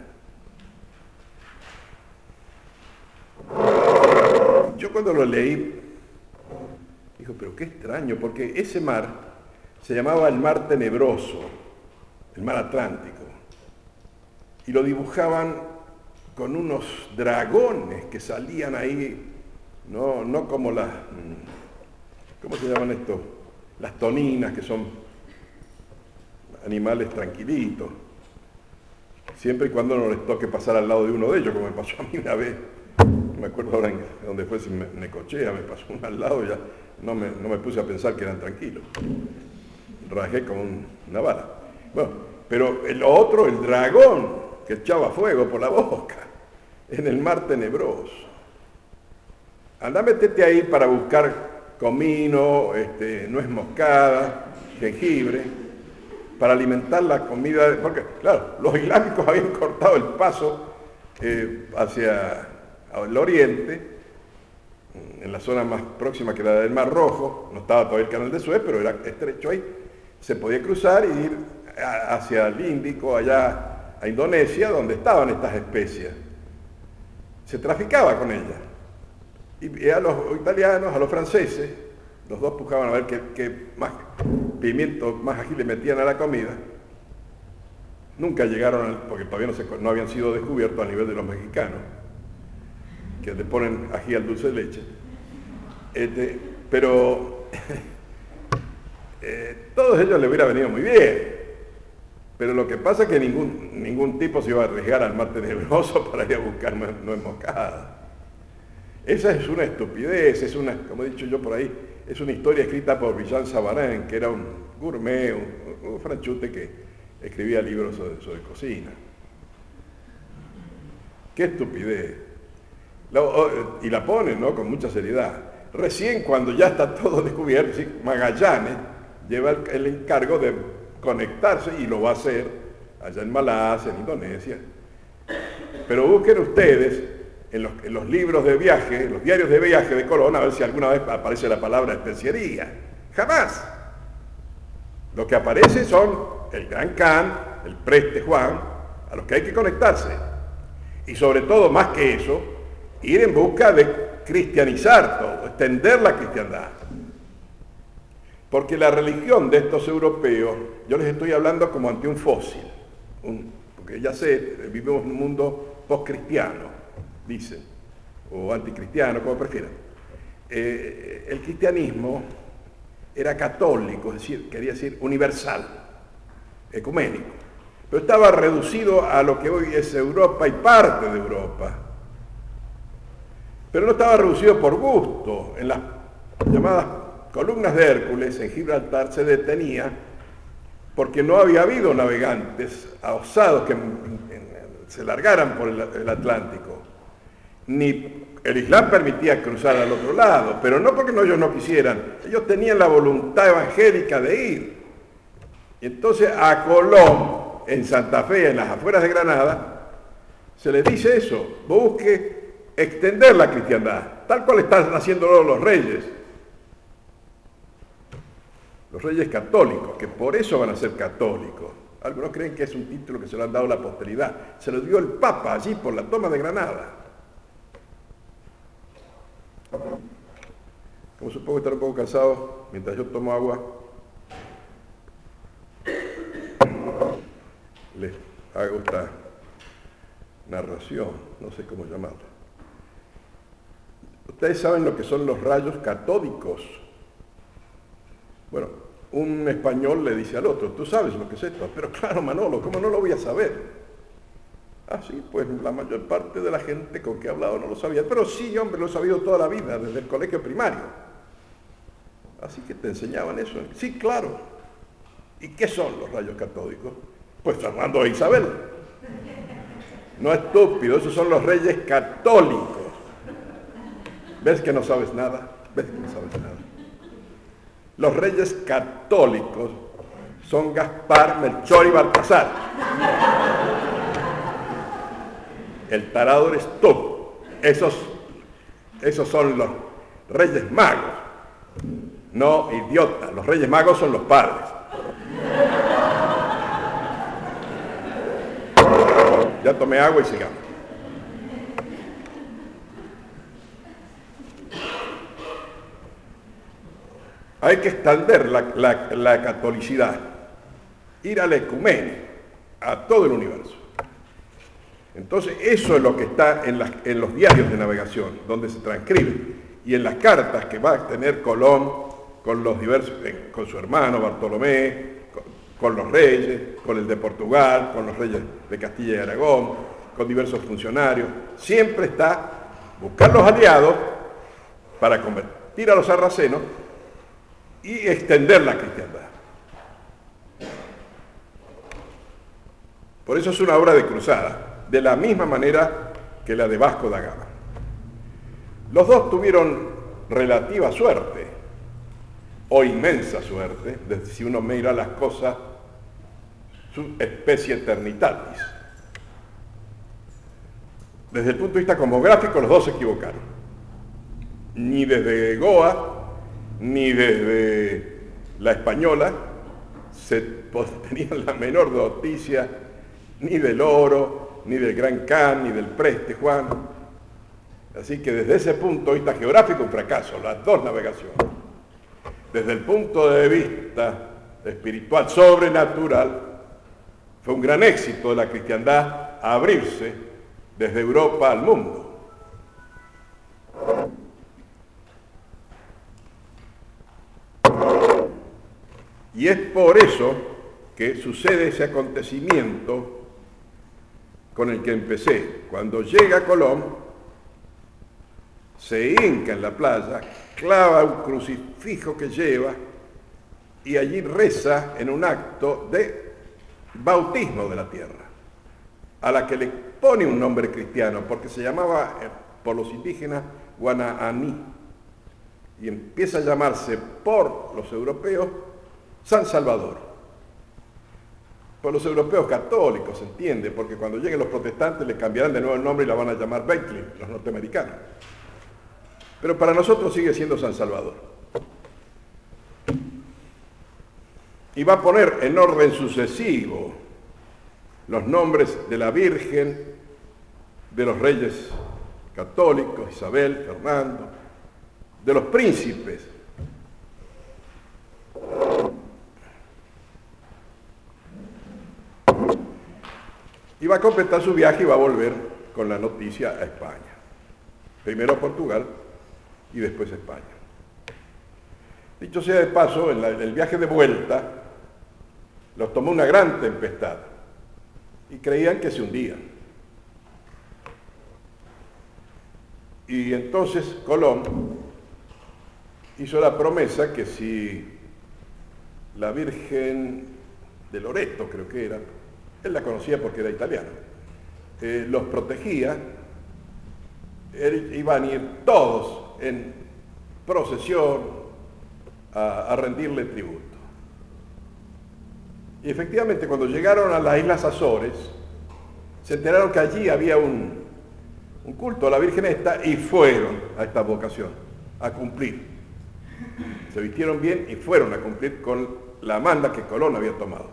Yo cuando lo leí, digo, pero qué extraño, porque ese mar se llamaba el Mar Tenebroso, el Mar Atlántico, y lo dibujaban con unos dragones que salían ahí. No, no como las, ¿cómo se llaman estos? Las toninas, que son animales tranquilitos. Siempre y cuando no les toque pasar al lado de uno de ellos, como me pasó a mí una vez. No me acuerdo ahora en dónde fue, si me, Necochea, me pasó uno al lado y ya no me, no me puse a pensar que eran tranquilos. Rajé como un, una bala. Bueno, pero el otro, el dragón, que echaba fuego por la boca, en el Mar Tenebroso. Andá, metete ahí para buscar comino, este, nuez moscada, jengibre, para alimentar la comida, de, porque claro, los islámicos habían cortado el paso eh, hacia el oriente, en la zona más próxima que era del Mar Rojo, no estaba todavía el canal de Suez, pero era estrecho ahí, se podía cruzar y ir a, hacia el Índico, allá a Indonesia, donde estaban estas especias. Se traficaba con ellas. Y a los italianos, a los franceses, los dos buscaban a ver qué, qué más pimiento más ají le metían a la comida. Nunca llegaron, al, porque todavía no, se, no habían sido descubiertos a nivel de los mexicanos, que le ponen ají al dulce de leche. Este, pero eh, todos ellos le hubiera venido muy bien. Pero lo que pasa es que ningún, ningún tipo se iba a arriesgar al Mar Tenebroso para ir a buscar nuez moscada. Esa es una estupidez, es una, como he dicho yo por ahí, es una historia escrita por Villan Savarin, que era un gourmet, un, un franchute que escribía libros sobre, sobre cocina. ¡Qué estupidez! Lo, y la ponen, ¿no?, con mucha seriedad. Recién cuando ya está todo descubierto, ¿sí?, Magallanes lleva el, el encargo de conectarse, y lo va a hacer allá en Malasia, en Indonesia. Pero busquen ustedes En los, en los libros de viaje, los diarios de viaje de Colón, a ver si alguna vez aparece la palabra especiería. Jamás. Lo que aparece son el Gran Khan, el Preste Juan, a los que hay que conectarse. Y sobre todo, más que eso, ir en busca de cristianizar todo, extender la cristiandad. Porque la religión de estos europeos, yo les estoy hablando como ante un fósil, un, porque ya sé, vivimos en un mundo postcristiano, dicen, o anticristiano, como prefieran. Eh, el cristianismo era católico, es decir, quería decir universal, ecuménico, pero estaba reducido a lo que hoy es Europa y parte de Europa. Pero no estaba reducido por gusto. En las llamadas columnas de Hércules, en Gibraltar, se detenía porque no había habido navegantes osados que se largaran por el, el Atlántico. Ni el Islam permitía cruzar al otro lado, pero no porque no, ellos no quisieran, ellos tenían la voluntad evangélica de ir. Y entonces a Colón, en Santa Fe, en las afueras de Granada, se les dice eso: busque extender la cristiandad, tal cual están haciéndolo los reyes, los reyes católicos, que por eso van a ser católicos. Algunos creen que es un título que se lo han dado a la posteridad, se lo dio el Papa allí por la toma de Granada. Como supongo estar un poco cansado, mientras yo tomo agua, les hago esta narración, no sé cómo llamarla. Ustedes saben lo que son los rayos catódicos. Bueno, un español le dice al otro, tú sabes lo que es esto. Pero claro, Manolo, ¿cómo no lo voy a saber? Ah, sí, pues la mayor parte de la gente con que he hablado no lo sabía. Pero sí, hombre, lo he sabido toda la vida, desde el colegio primario. Así que te enseñaban eso. Sí, claro. ¿Y qué son los rayos catódicos? Pues Fernando e Isabel. No estúpido, esos son los reyes católicos. ¿Ves que no sabes nada? ¿Ves que no sabes nada? Los reyes católicos son Gaspar, Melchor y Baltasar. El tarado eres tú. Esos, esos son los reyes magos. No, idiota. Los reyes magos son los padres. Ya tomé agua y sigamos. Hay que extender la, la, la catolicidad, ir al ecumene, a todo el universo. Entonces, eso es lo que está en, las, en los diarios de navegación, donde se transcribe, y en las cartas que va a tener Colón con los diversos, eh, con su hermano Bartolomé, con, con los reyes, con el de Portugal, con los reyes de Castilla y Aragón, con diversos funcionarios. Siempre está buscar los aliados para convertir a los sarracenos y extender la cristiandad. Por eso es una obra de cruzada, de la misma manera que la de Vasco da Gama. Los dos tuvieron relativa suerte, o inmensa suerte, si uno mira las cosas, su especie eternitatis. Desde el punto de vista cosmográfico, los dos se equivocaron. Ni desde Goa, ni desde la Española se tenían la menor noticia ni del oro, ni del Gran Khan, ni del Preste Juan. Así que desde ese punto de vista geográfico, un fracaso, las dos navegaciones. Desde el punto de vista espiritual, sobrenatural, fue un gran éxito de la cristiandad abrirse desde Europa al mundo. Y es por eso que sucede ese acontecimiento con el que empecé. Cuando llega Colón, se hinca en la playa, clava un crucifijo que lleva y allí reza en un acto de bautismo de la tierra, a la que le pone un nombre cristiano, porque se llamaba por los indígenas Guanahaní, y empieza a llamarse por los europeos San Salvador. Por los europeos católicos, se entiende, porque cuando lleguen los protestantes le cambiarán de nuevo el nombre y la van a llamar Bethlehem, los norteamericanos. Pero para nosotros sigue siendo San Salvador. Y va a poner en orden sucesivo los nombres de la Virgen, de los reyes católicos, Isabel, Fernando, de los príncipes. Y va a completar su viaje y va a volver con la noticia a España. Primero a Portugal y después a España. Dicho sea de paso, en, la, en el viaje de vuelta los tomó una gran tempestad y creían que se hundían. Y entonces Colón hizo la promesa que si la Virgen de Loreto, creo que era, él la conocía porque era italiano, eh, los protegía, él, iban a ir todos en procesión a, a rendirle tributo. Y efectivamente, cuando llegaron a las Islas Azores, se enteraron que allí había un, un culto a la Virgen esta y fueron a esta vocación, a cumplir. Se vistieron bien y fueron a cumplir con la manda que Colón había tomado.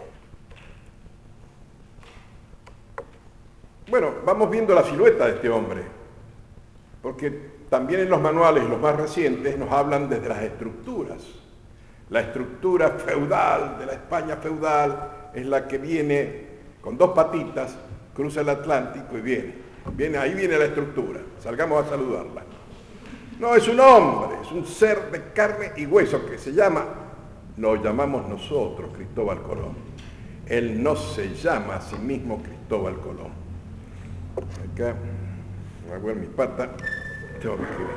Bueno, vamos viendo la silueta de este hombre, porque también en los manuales, los más recientes, nos hablan desde las estructuras. La estructura feudal de la España feudal es la que viene con dos patitas, cruza el Atlántico y viene. viene ahí viene la estructura. Salgamos a saludarla. No es un hombre, es un ser de carne y hueso que se llama, lo llamamos nosotros Cristóbal Colón. Él no se llama a sí mismo Cristóbal Colón. Acá, me hago en mi pata, tengo que escribir.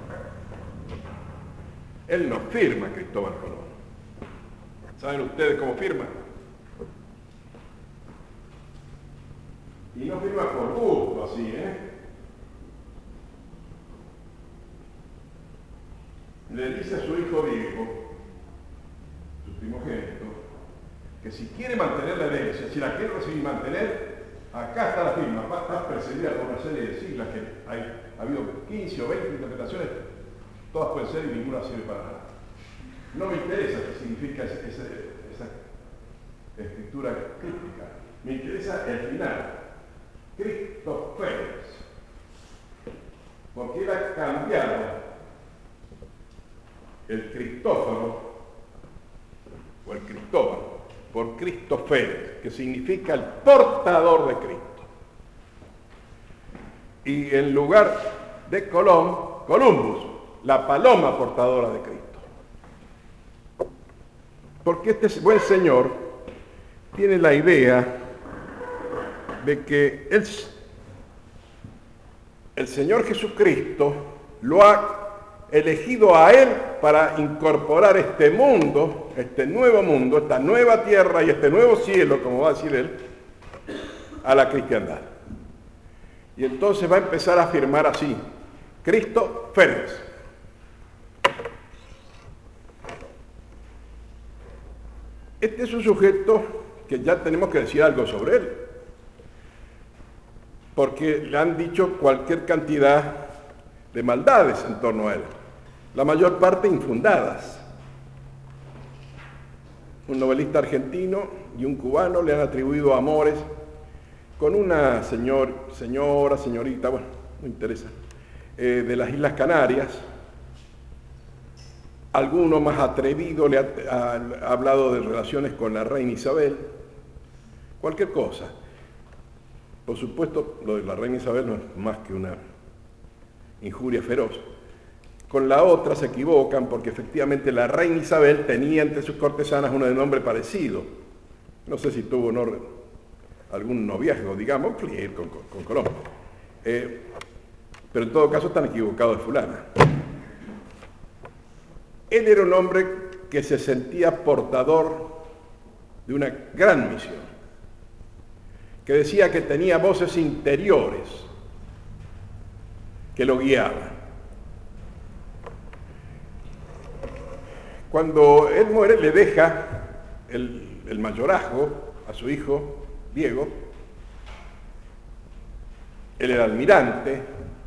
Él no firma Cristóbal Colón. ¿Saben ustedes cómo firma? Y no firma por gusto, así, ¿eh? Le dice a su hijo Diego, su primogénito, que si quiere mantener la herencia, si la quiere recibir y mantener, acá está la firma, va a estar precedida por una serie de siglas que hay, ha habido quince o veinte interpretaciones, todas pueden ser y ninguna sirve para nada. No me interesa qué significa ese, ese, esa escritura críptica, me interesa el final, Cristóferes, porque él ha cambiado el Cristóforo o el Cristóbal por Cristóferes, que significa el portador de Cristo. Y en lugar de Colón, Columbus, la paloma portadora de Cristo. Porque este buen señor tiene la idea de que el, el Señor Jesucristo lo ha elegido a él para incorporar este mundo, este nuevo mundo, esta nueva tierra y este nuevo cielo, como va a decir él, a la cristiandad. Y entonces va a empezar a afirmar así, Cristóferes. Este es un sujeto que ya tenemos que decir algo sobre él, porque le han dicho cualquier cantidad de maldades en torno a él, la mayor parte infundadas. Un novelista argentino y un cubano le han atribuido amores con una señor, señora, señorita, bueno, no interesa, eh, de las Islas Canarias. Alguno más atrevido le ha, ha, ha hablado de relaciones con la reina Isabel, cualquier cosa. Por supuesto, lo de la reina Isabel no es más que una injuria feroz. Con la otra se equivocan porque efectivamente la reina Isabel tenía entre sus cortesanas una de nombre parecido. No sé si tuvo honor, algún noviazgo, digamos, con, con, con Colón. Eh, pero en todo caso están equivocados de fulana. Él era un hombre que se sentía portador de una gran misión, que decía que tenía voces interiores que lo guiaban. Cuando él muere, le deja el, el mayorazgo a su hijo, Diego. Él era almirante,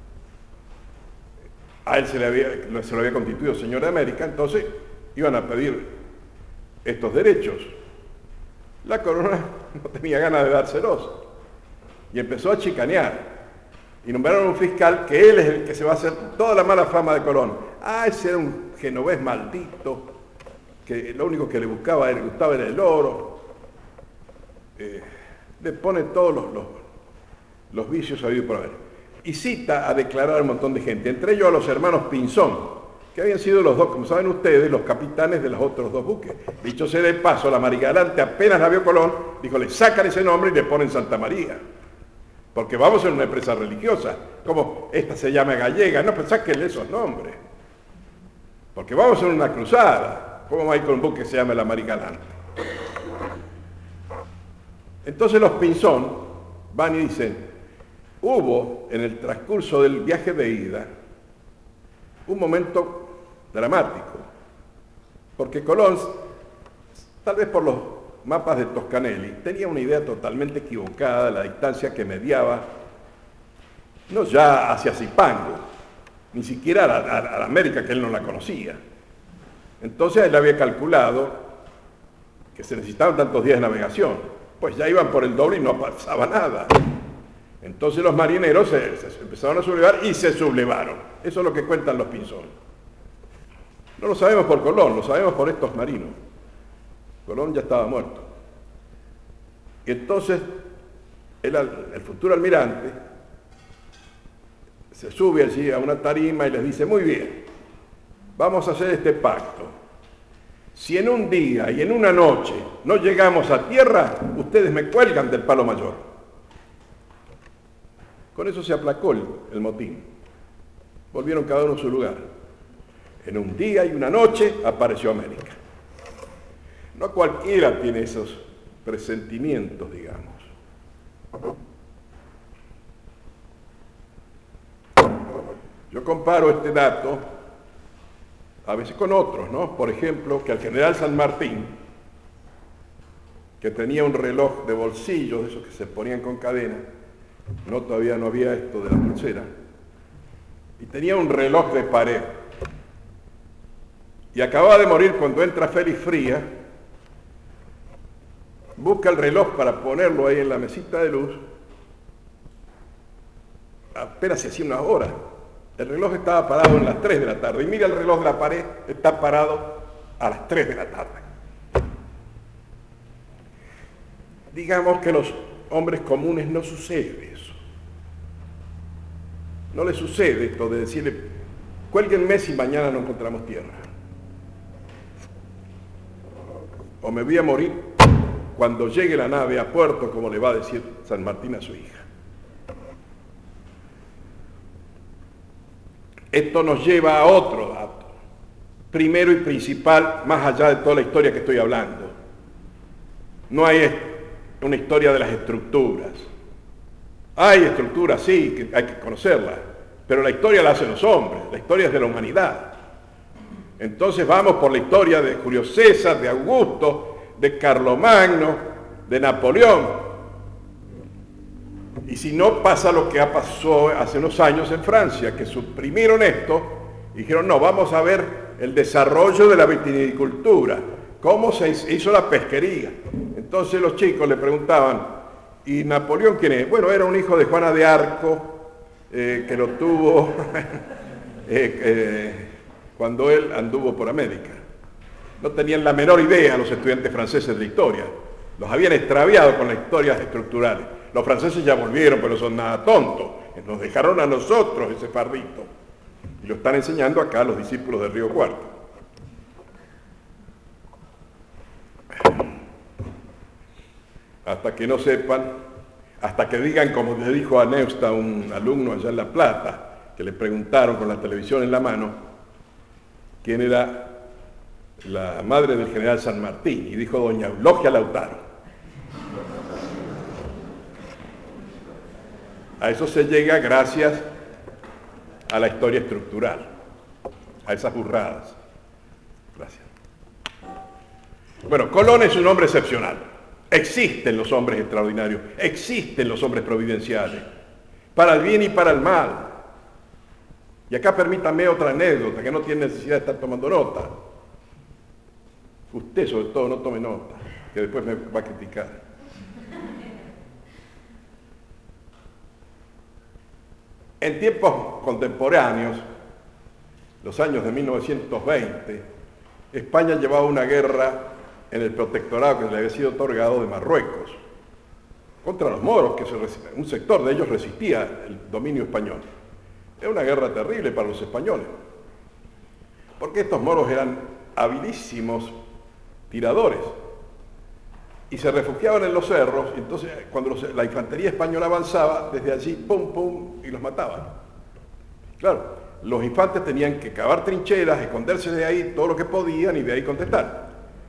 a él se le había, se lo había constituido señor de América, entonces iban a pedir estos derechos. La corona no tenía ganas de dárselos y empezó a chicanear. Y nombraron un fiscal que él es el que se va a hacer toda la mala fama de Colón. Ah, ese era un genovés maldito, que lo único que le buscaba, le gustaba era el oro. Eh, le pone todos los, los, los vicios habidos por haber. Y cita a declarar a un montón de gente, entre ellos a los hermanos Pinzón, que habían sido los dos, como saben ustedes, los capitanes de los otros dos buques. Dicho sea de paso, la Marigalante apenas la vio Colón, dijo, le sacan ese nombre y le ponen Santa María. Porque vamos en una empresa religiosa, como esta se llama gallega, no, pues sáquenle esos nombres. Porque vamos en una cruzada, ¿cómo va a ir con un buque que se llama la Marigalante? Entonces los Pinzón van y dicen, hubo en el transcurso del viaje de ida un momento dramático, porque Colón, tal vez por los mapas de Toscanelli, tenía una idea totalmente equivocada de la distancia que mediaba, no ya hacia Zipango, ni siquiera a la, a, a la América, que él no la conocía. Entonces él había calculado que se necesitaban tantos días de navegación, pues ya iban por el doble y no pasaba nada. Entonces los marineros se, se empezaron a sublevar y se sublevaron. Eso es lo que cuentan los Pinzón. No lo sabemos por Colón, lo sabemos por estos marinos. Colón ya estaba muerto. Y entonces el, el futuro almirante se sube allí a una tarima y les dice, muy bien, vamos a hacer este pacto. Si en un día y en una noche no llegamos a tierra, ustedes me cuelgan del palo mayor. Con eso se aplacó el, el motín. Volvieron cada uno a su lugar. En un día y una noche apareció América. No cualquiera tiene esos presentimientos, digamos. Yo comparo este dato a veces con otros, ¿no? Por ejemplo, que al general San Martín, que tenía un reloj de bolsillo, de esos que se ponían con cadena, no, todavía no había esto de la pulsera, y tenía un reloj de pared, y acababa de morir cuando entra Félix Frías, busca el reloj para ponerlo ahí en la mesita de luz, apenas se hacía una hora. El reloj estaba parado en las tres de la tarde, y mira el reloj de la pared, está parado a las tres de la tarde. Digamos que a los hombres comunes no sucede eso. No les sucede esto de decirle, cuélguenme si mañana no encontramos tierra. O me voy a morir cuando llegue la nave a puerto, como le va a decir San Martín a su hija. Esto nos lleva a otro dato, primero y principal, más allá de toda la historia que estoy hablando. No hay una historia de las estructuras. Hay estructuras, sí, que hay que conocerlas, pero la historia la hacen los hombres, la historia es de la humanidad. Entonces vamos por la historia de Julio César, de Augusto, de Carlomagno, de Napoleón. Y si no, pasa lo que pasó hace unos años en Francia, que suprimieron esto y dijeron, no, vamos a ver el desarrollo de la vitivinicultura, cómo se hizo la pesquería. Entonces los chicos le preguntaban, ¿y Napoleón quién es? Bueno, era un hijo de Juana de Arco, eh, que lo tuvo eh, eh, cuando él anduvo por América. No tenían la menor idea los estudiantes franceses de la historia, los habían extraviado con las historias estructurales. Los franceses ya volvieron, pero no son nada tontos. Nos dejaron a nosotros ese fardito. Y lo están enseñando acá a los discípulos del Río Cuarto. Hasta que no sepan, hasta que digan, como le dijo a Neusta, un alumno allá en La Plata, que le preguntaron con la televisión en la mano, quién era la madre del general San Martín, y dijo doña Eulogia Lautaro. A eso se llega gracias a la historia estructural, a esas burradas. Gracias. Bueno, Colón es un hombre excepcional. Existen los hombres extraordinarios, existen los hombres providenciales, para el bien y para el mal. Y acá permítame otra anécdota, que no tiene necesidad de estar tomando nota. Usted sobre todo no tome nota, que después me va a criticar. En tiempos contemporáneos, los años de mil novecientos veinte, España llevaba una guerra en el protectorado que le había sido otorgado de Marruecos contra los moros, que se, un sector de ellos resistía el dominio español. Era una guerra terrible para los españoles, porque estos moros eran habilísimos tiradores y se refugiaban en los cerros, y entonces cuando los, la infantería española avanzaba, desde allí, pum, pum, y los mataban. Claro, los infantes tenían que cavar trincheras, esconderse de ahí todo lo que podían y de ahí contestar.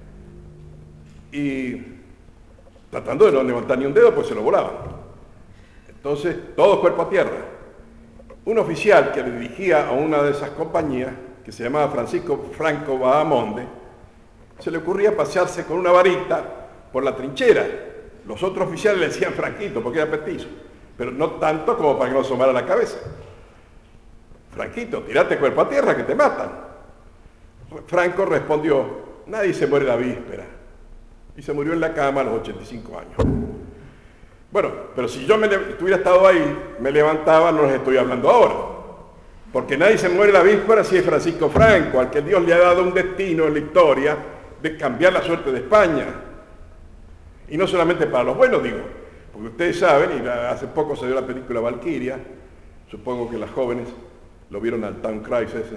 Y tratando de no levantar ni un dedo, pues se lo volaban. Entonces, todos cuerpo a tierra. Un oficial que le dirigía a una de esas compañías, que se llamaba Francisco Franco Bahamonde, se le ocurría pasearse con una varita por la trinchera. Los otros oficiales le decían Franquito, porque era petizo, pero no tanto como para que no asomara la cabeza. Franquito, tirate cuerpo a tierra que te matan. Franco respondió, nadie se muere la víspera. Y se murió en la cama a los ochenta y cinco años. Bueno, pero si yo me, hubiera estado ahí, me levantaba, no les estoy hablando ahora. Porque nadie se muere la víspera si es Francisco Franco, al que Dios le ha dado un destino en la historia de cambiar la suerte de España. Y no solamente para los buenos, digo, porque ustedes saben, y hace poco se dio la película Valquiria, Supongo que las jóvenes lo vieron al Town Crisis ese.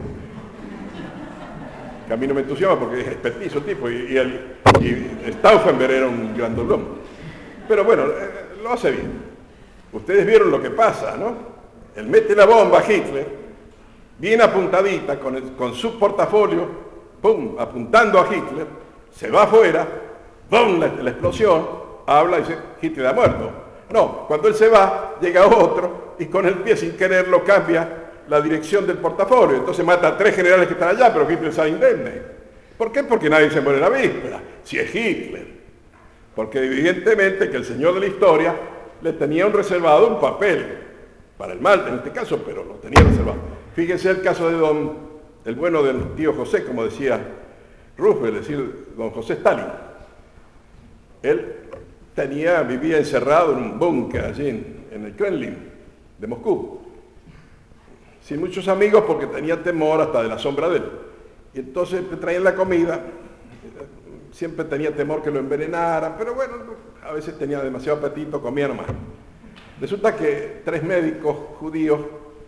Que a mí no me entusiasma porque es petizo tipo y, y, el, y Stauffenberg era un grandolón. Pero bueno, eh, lo hace bien. Ustedes vieron lo que pasa, ¿no? Él mete la bomba a Hitler, bien apuntadita, con, el, con su portafolio, pum, apuntando a Hitler, se va afuera, pum, la, la explosión, habla y dice, Hitler ha muerto. No, cuando él se va, llega otro y con el pie sin quererlo cambia la dirección del portafolio. Entonces mata a tres generales que están allá, pero Hitler sale indemne. ¿Por qué? Porque nadie se muere en la víspera, si es Hitler. Porque evidentemente que el señor de la historia le tenía un reservado un papel, para el mal en este caso, pero lo tenía reservado. Fíjense el caso de don, el bueno del tío José, como decía Roosevelt, es decir, don José Stalin. Él tenía, vivía encerrado en un búnker allí en, en el Kremlin de Moscú, sin muchos amigos porque tenía temor hasta de la sombra de él. Y entonces te traían la comida, siempre tenía temor que lo envenenaran, pero bueno, a veces tenía demasiado apetito, comía nomás. Resulta que tres médicos judíos,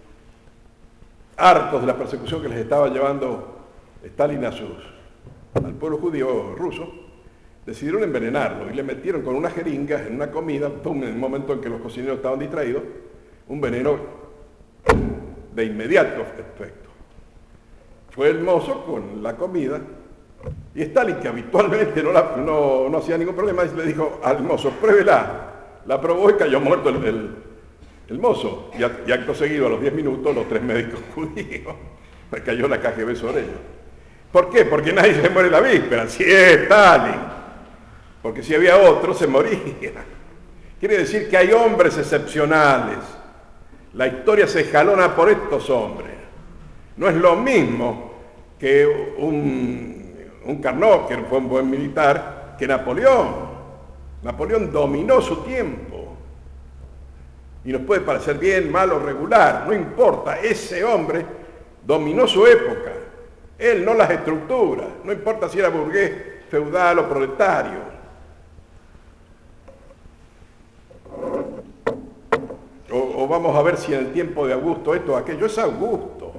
hartos de la persecución que les estaba llevando Stalin a sus, al pueblo judío ruso, decidieron envenenarlo y le metieron con unas jeringas en una comida, pum, en el momento en que los cocineros estaban distraídos, un veneno de inmediato efecto. Fue el mozo con la comida y Stalin, que habitualmente no, la, no, no hacía ningún problema, le dijo al mozo, pruébela. La probó y cayó muerto el, el, el mozo. Y, a, y acto seguido, a los diez minutos, los tres médicos judíos, me cayó la K G B sobre ellos. ¿Por qué? Porque nadie se muere la víspera. Si es Stalin. Porque si había otro, se moría. Quiere decir que hay hombres excepcionales. La historia se jalona por estos hombres. No es lo mismo que un, un Carnot, que fue un buen militar, que Napoleón. Napoleón dominó su tiempo. Y nos puede parecer bien, mal o regular, no importa, ese hombre dominó su época. Él, no las estructuras, no importa si era burgués, feudal o proletario. O, o vamos a ver si en el tiempo de Augusto esto o aquello, es Augusto.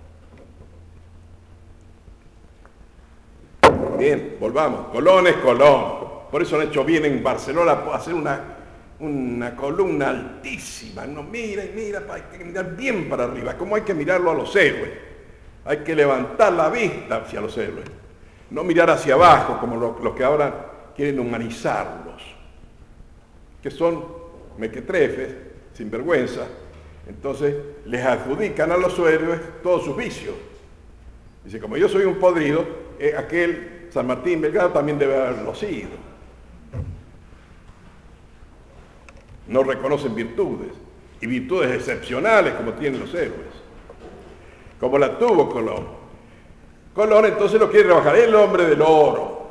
Bien, volvamos. Colón es Colón. Por eso han hecho bien en Barcelona hacer una, una columna altísima. No, mira y mira, hay que mirar bien para arriba. ¿Cómo hay que mirarlo a los héroes? Hay que levantar la vista hacia los héroes. No mirar hacia abajo, como los lo que ahora quieren humanizarlos. Que son mequetrefes, sinvergüenza. Entonces les adjudican a los héroes todos sus vicios. Dice, como yo soy un podrido, eh, aquel San Martín Belgrano también debe haberlo sido. No reconocen virtudes, y virtudes excepcionales como tienen los héroes, como la tuvo Colón. Colón entonces lo quiere rebajar, el hombre del oro.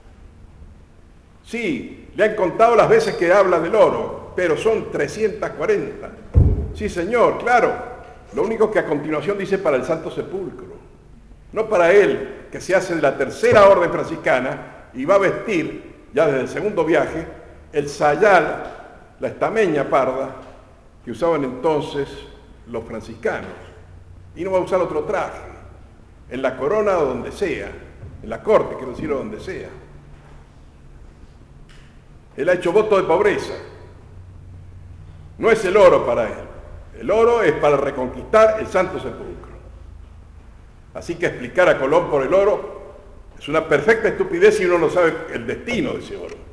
Sí, le han contado las veces que habla del oro, pero son trescientas cuarenta. Sí, señor, claro. Lo único que a continuación dice para el Santo Sepulcro. No para él, que se hace de la tercera orden franciscana y va a vestir, ya desde el segundo viaje, el sayal, la estameña parda, que usaban entonces los franciscanos. Y no va a usar otro traje, en la corona o donde sea, en la corte, quiero decir, o donde sea. Él ha hecho voto de pobreza. No es el oro para él. El oro es para reconquistar el Santo Sepulcro. Así que explicar a Colón por el oro es una perfecta estupidez si uno no sabe el destino de ese oro.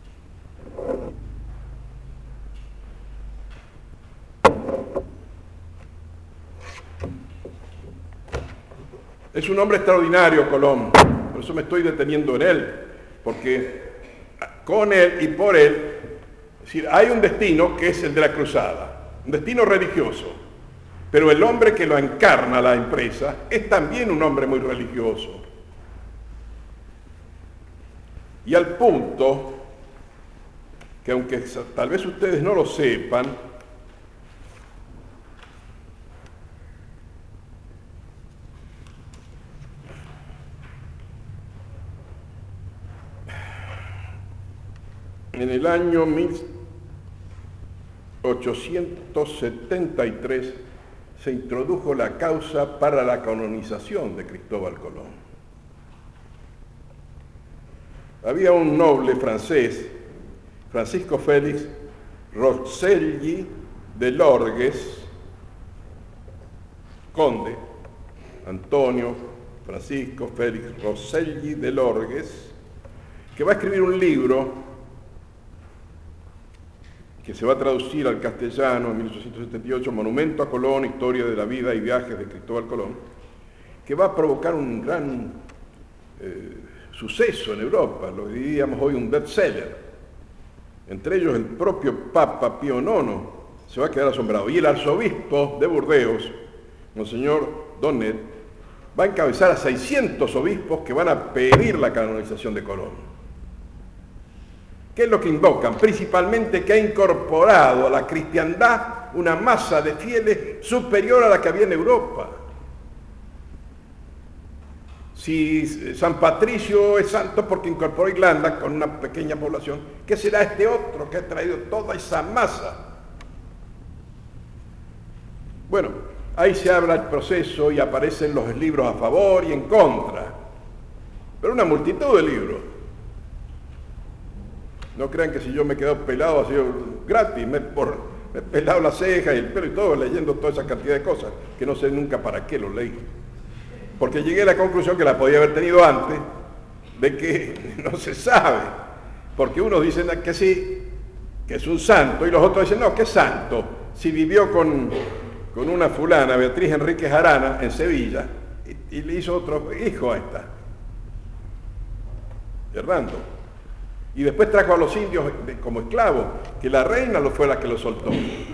Es un hombre extraordinario, Colón. Por eso me estoy deteniendo en él, porque con él y por él, es decir, hay un destino que es el de la cruzada, un destino religioso, pero el hombre que lo encarna, la empresa, es también un hombre muy religioso. Y al punto que, aunque tal vez ustedes no lo sepan, en el año mil ochocientos setenta y tres se introdujo la causa para la canonización de Cristóbal Colón. Había un noble francés, Francisco Félix Rosselli de Lorgues, conde, Antonio Francisco Félix Rosselli de Lorgues, que va a escribir un libro que se va a traducir al castellano en mil ochocientos setenta y ocho, Monumento a Colón, Historia de la Vida y Viajes de Cristóbal Colón, que va a provocar un gran eh, suceso en Europa, lo diríamos hoy un bestseller. Entre ellos el propio Papa Pío nono se va a quedar asombrado. Y el arzobispo de Burdeos, Monseñor Donnet, va a encabezar a seiscientos obispos que van a pedir la canonización de Colón. ¿Qué es lo que invocan? Principalmente que ha incorporado a la cristiandad una masa de fieles superior a la que había en Europa. Si San Patricio es santo porque incorporó Irlanda con una pequeña población, ¿qué será este otro que ha traído toda esa masa? Bueno, ahí se habla el proceso y aparecen los libros a favor y en contra, pero una multitud de libros. No crean que si yo me he quedado pelado ha sido gratis, me, por, me he pelado la ceja y el pelo y todo, leyendo toda esa cantidad de cosas, que no sé nunca para qué los leí. Porque llegué a la conclusión que la podía haber tenido antes, de que no se sabe. Porque unos dicen que sí, que es un santo, y los otros dicen, no, que es santo. Si vivió con, con una fulana, Beatriz Enríquez Arana, en Sevilla, y, y le hizo otro hijo a esta, Hernando. Y después trajo a los indios como esclavos, que la reina lo fue la que lo soltó.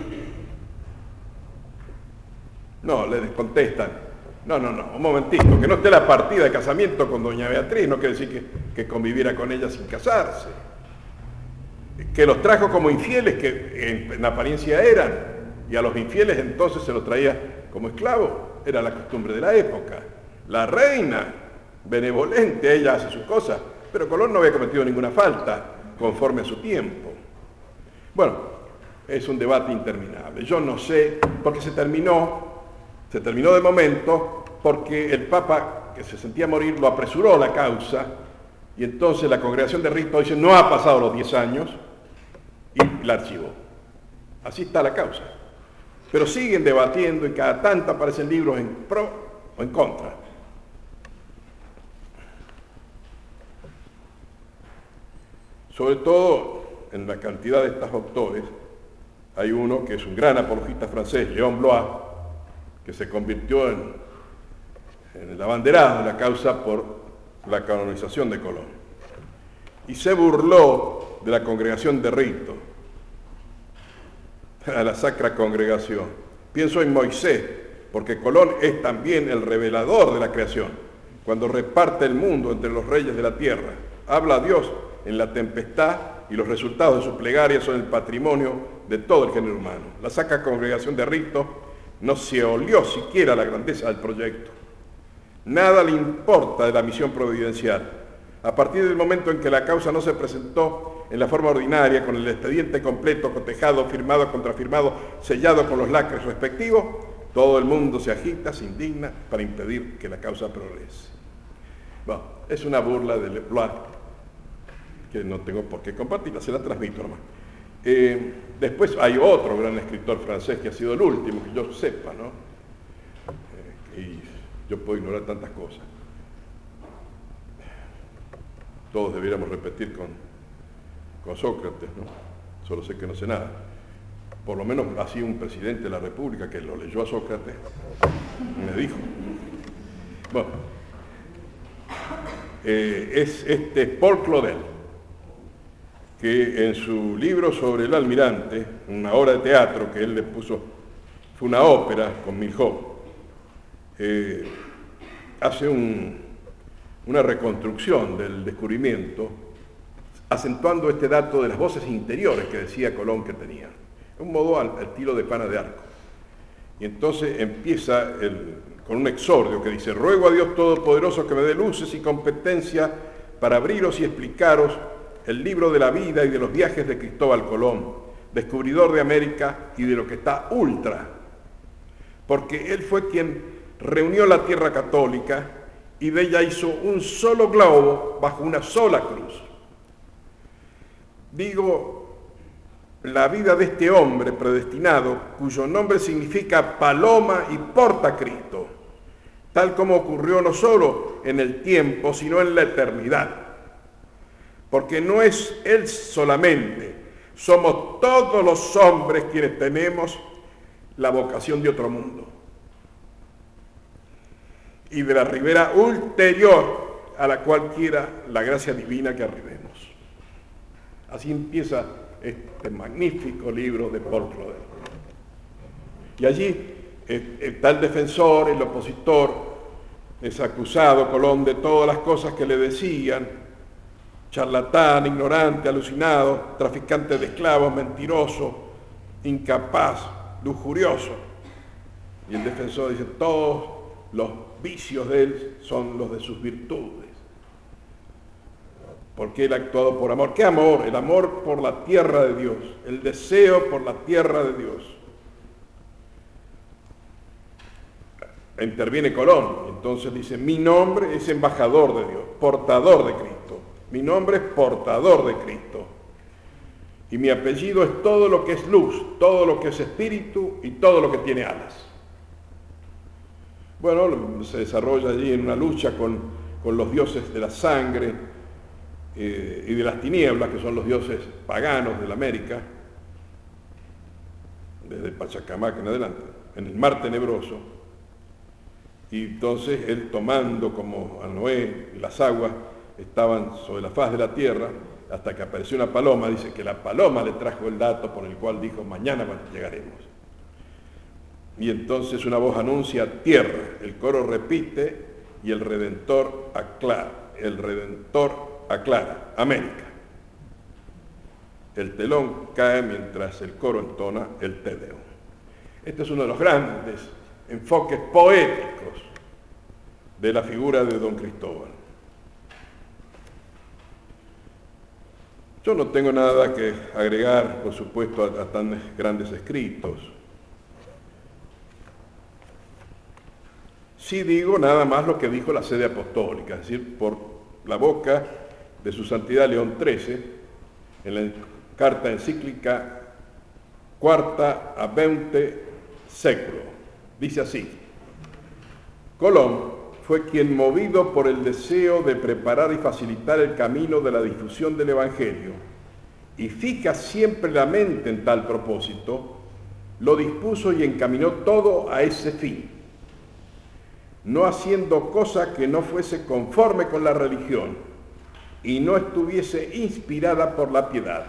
No, le contestan. No, no, no, un momentito, que no esté la partida de casamiento con doña Beatriz, no quiere decir que, que conviviera con ella sin casarse. Que los trajo como infieles, que en, en apariencia eran, y a los infieles entonces se los traía como esclavos, era la costumbre de la época. La reina, benevolente, ella hace sus cosas, pero Colón no había cometido ninguna falta conforme a su tiempo. Bueno, es un debate interminable. Yo no sé, porque se terminó, se terminó de momento, porque el Papa, que se sentía morir, lo apresuró la causa, y entonces la Congregación de Rito dice, no ha pasado los diez años, y la archivó. Así está la causa. Pero siguen debatiendo y cada tanto aparecen libros en pro o en contra. Sobre todo, en la cantidad de estos autores, hay uno que es un gran apologista francés, Léon Blois, que se convirtió en, en el abanderado de la causa por la canonización de Colón. Y se burló de la Congregación de Rito, a la Sacra Congregación. Pienso en Moisés, porque Colón es también el revelador de la creación, cuando reparte el mundo entre los reyes de la tierra. Habla a Dios en la tempestad y los resultados de sus plegarias son el patrimonio de todo el género humano. La Sacra Congregación de Rito no se olió siquiera la grandeza del proyecto. Nada le importa de la misión providencial. A partir del momento en que la causa no se presentó en la forma ordinaria, con el expediente completo, cotejado, firmado, contrafirmado, sellado con los lacres respectivos, todo el mundo se agita, se indigna para impedir que la causa progrese. Bueno, es una burla de Blois que no tengo por qué compartirla, se la transmito nomás. Eh, después hay otro gran escritor francés que ha sido el último, que yo sepa, ¿no? Eh, y yo puedo ignorar tantas cosas. Todos debiéramos repetir con, con Sócrates, ¿no? Solo sé que no sé nada. Por lo menos así un presidente de la República que lo leyó a Sócrates me dijo. Bueno, eh, es este Paul Claudel, que en su libro sobre el almirante, una obra de teatro que él le puso, fue una ópera con Milhaud, eh, hace un, una reconstrucción del descubrimiento, acentuando este dato de las voces interiores que decía Colón que tenía, un modo al, al tiro de pana de arco. Y entonces empieza el, con un exordio que dice: ruego a Dios Todopoderoso que me dé luces y competencia para abriros y explicaros el libro de la vida y de los viajes de Cristóbal Colón, descubridor de América y de lo que está ultra, porque él fue quien reunió la tierra católica y de ella hizo un solo globo bajo una sola cruz. Digo, la vida de este hombre predestinado, cuyo nombre significa paloma y porta Cristo, tal como ocurrió no solo en el tiempo, sino en la eternidad. Porque no es él solamente, somos todos los hombres quienes tenemos la vocación de otro mundo. Y de la ribera ulterior a la cual quiera la gracia divina que arribemos. Así empieza este magnífico libro de Paul Claudel. Y allí está el defensor, el opositor, es acusado Colón de todas las cosas que le decían, charlatán, ignorante, alucinado, traficante de esclavos, mentiroso, incapaz, lujurioso. Y el defensor dice, todos los vicios de él son los de sus virtudes. Porque él ha actuado por amor. ¿Qué amor? El amor por la tierra de Dios, el deseo por la tierra de Dios. Interviene Colón, entonces dice, mi nombre es embajador de Dios, portador de Cristo. Mi nombre es portador de Cristo. Y mi apellido es todo lo que es luz, todo lo que es espíritu y todo lo que tiene alas. Bueno, se desarrolla allí en una lucha con, con los dioses de la sangre eh, y de las tinieblas, que son los dioses paganos de la América, desde Pachacamac en adelante, en el mar tenebroso. Y entonces él, tomando como a Noé las aguas estaban sobre la faz de la tierra, hasta que apareció una paloma, dice que la paloma le trajo el dato por el cual dijo, mañana llegaremos. Y entonces una voz anuncia tierra, el coro repite y el Redentor aclara, el Redentor aclara, América. El telón cae mientras el coro entona el Te Deum. Este es uno de los grandes enfoques poéticos de la figura de don Cristóbal. Yo no tengo nada que agregar, por supuesto, a, a tan grandes escritos. Sí digo nada más lo que dijo la sede apostólica, es decir, por la boca de su santidad León trece, en la carta encíclica Quarta Abeunte Seculo. Dice así, Colón fue quien, movido por el deseo de preparar y facilitar el camino de la difusión del Evangelio, y fija siempre la mente en tal propósito, lo dispuso y encaminó todo a ese fin, no haciendo cosa que no fuese conforme con la religión y no estuviese inspirada por la piedad.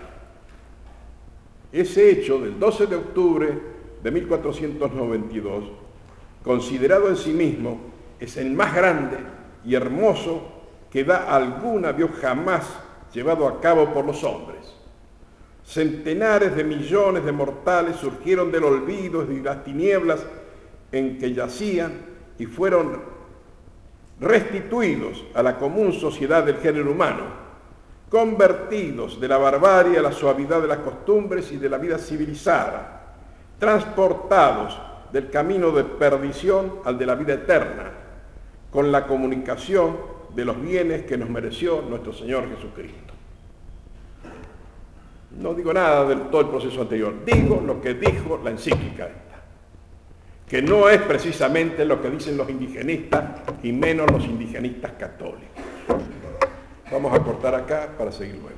Ese hecho del doce de octubre de mil cuatrocientos noventa y dos, considerado en sí mismo, es el más grande y hermoso que da alguna vio jamás llevado a cabo por los hombres. Centenares de millones de mortales surgieron del olvido y de las tinieblas en que yacían y fueron restituidos a la común sociedad del género humano, convertidos de la barbarie a la suavidad de las costumbres y de la vida civilizada, transportados del camino de perdición al de la vida eterna, con la comunicación de los bienes que nos mereció nuestro Señor Jesucristo. No digo nada de todo el proceso anterior, digo lo que dijo la encíclica esta, que no es precisamente lo que dicen los indigenistas y menos los indigenistas católicos. Vamos a cortar acá para seguir luego.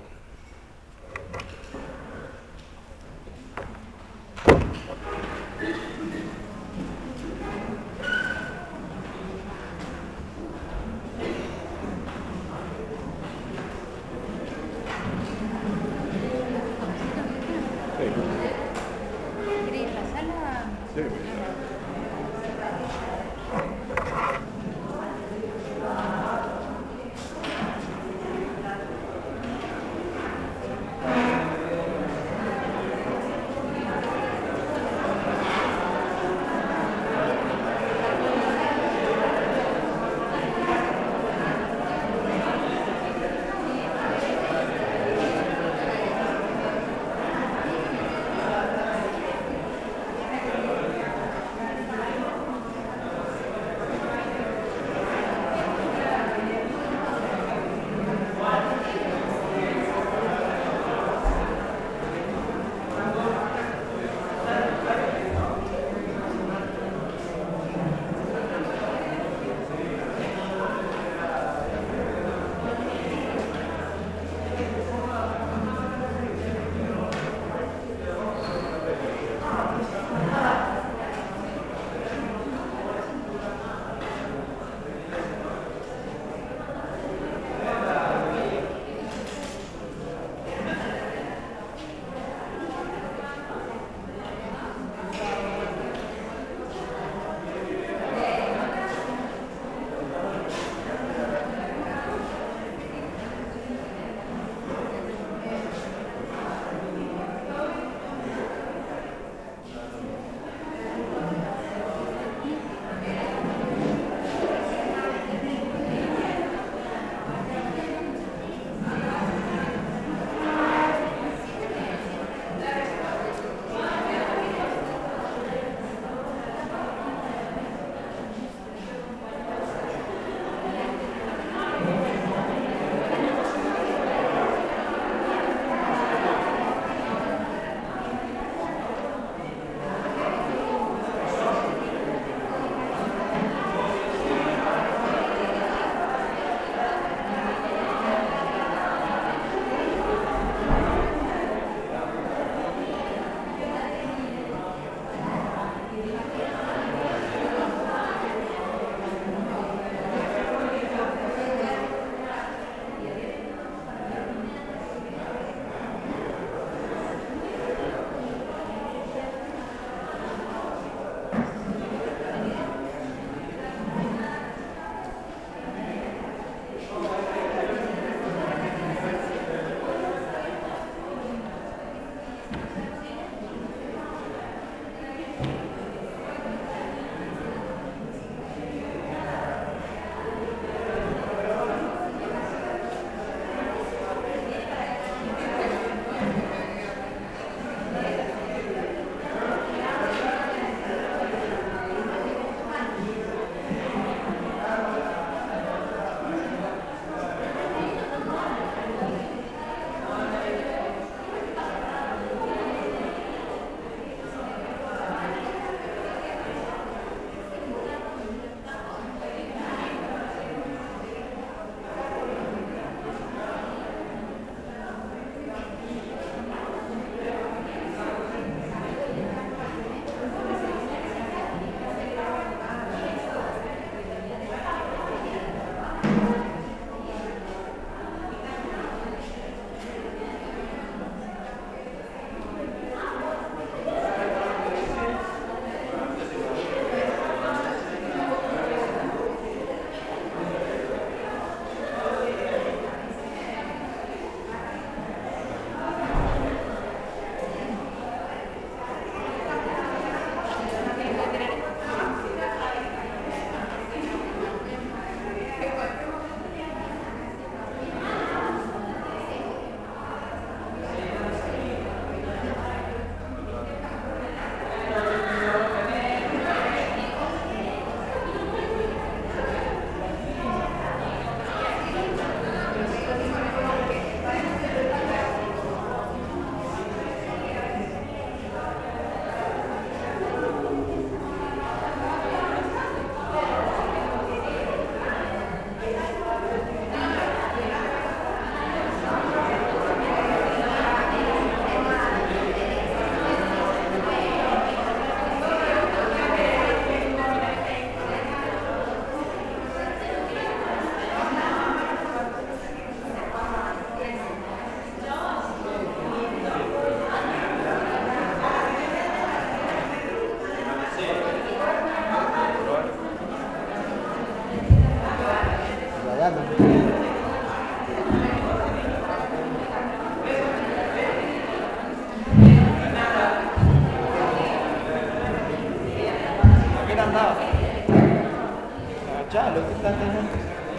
¿Quién andaba? Ya, lo que está juntos.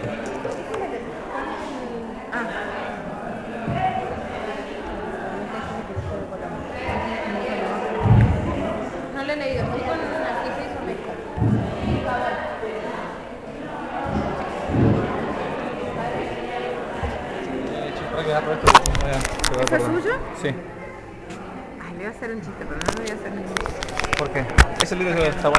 Ah. No lo he leído, estoy con Narciso y Someca. Para que agarre esto, voy a- ¿Eso es suyo? Sí. Ay, le voy a hacer un chiste, pero no le voy a hacer ningún chiste. ¿Por qué? Ese libro está bueno.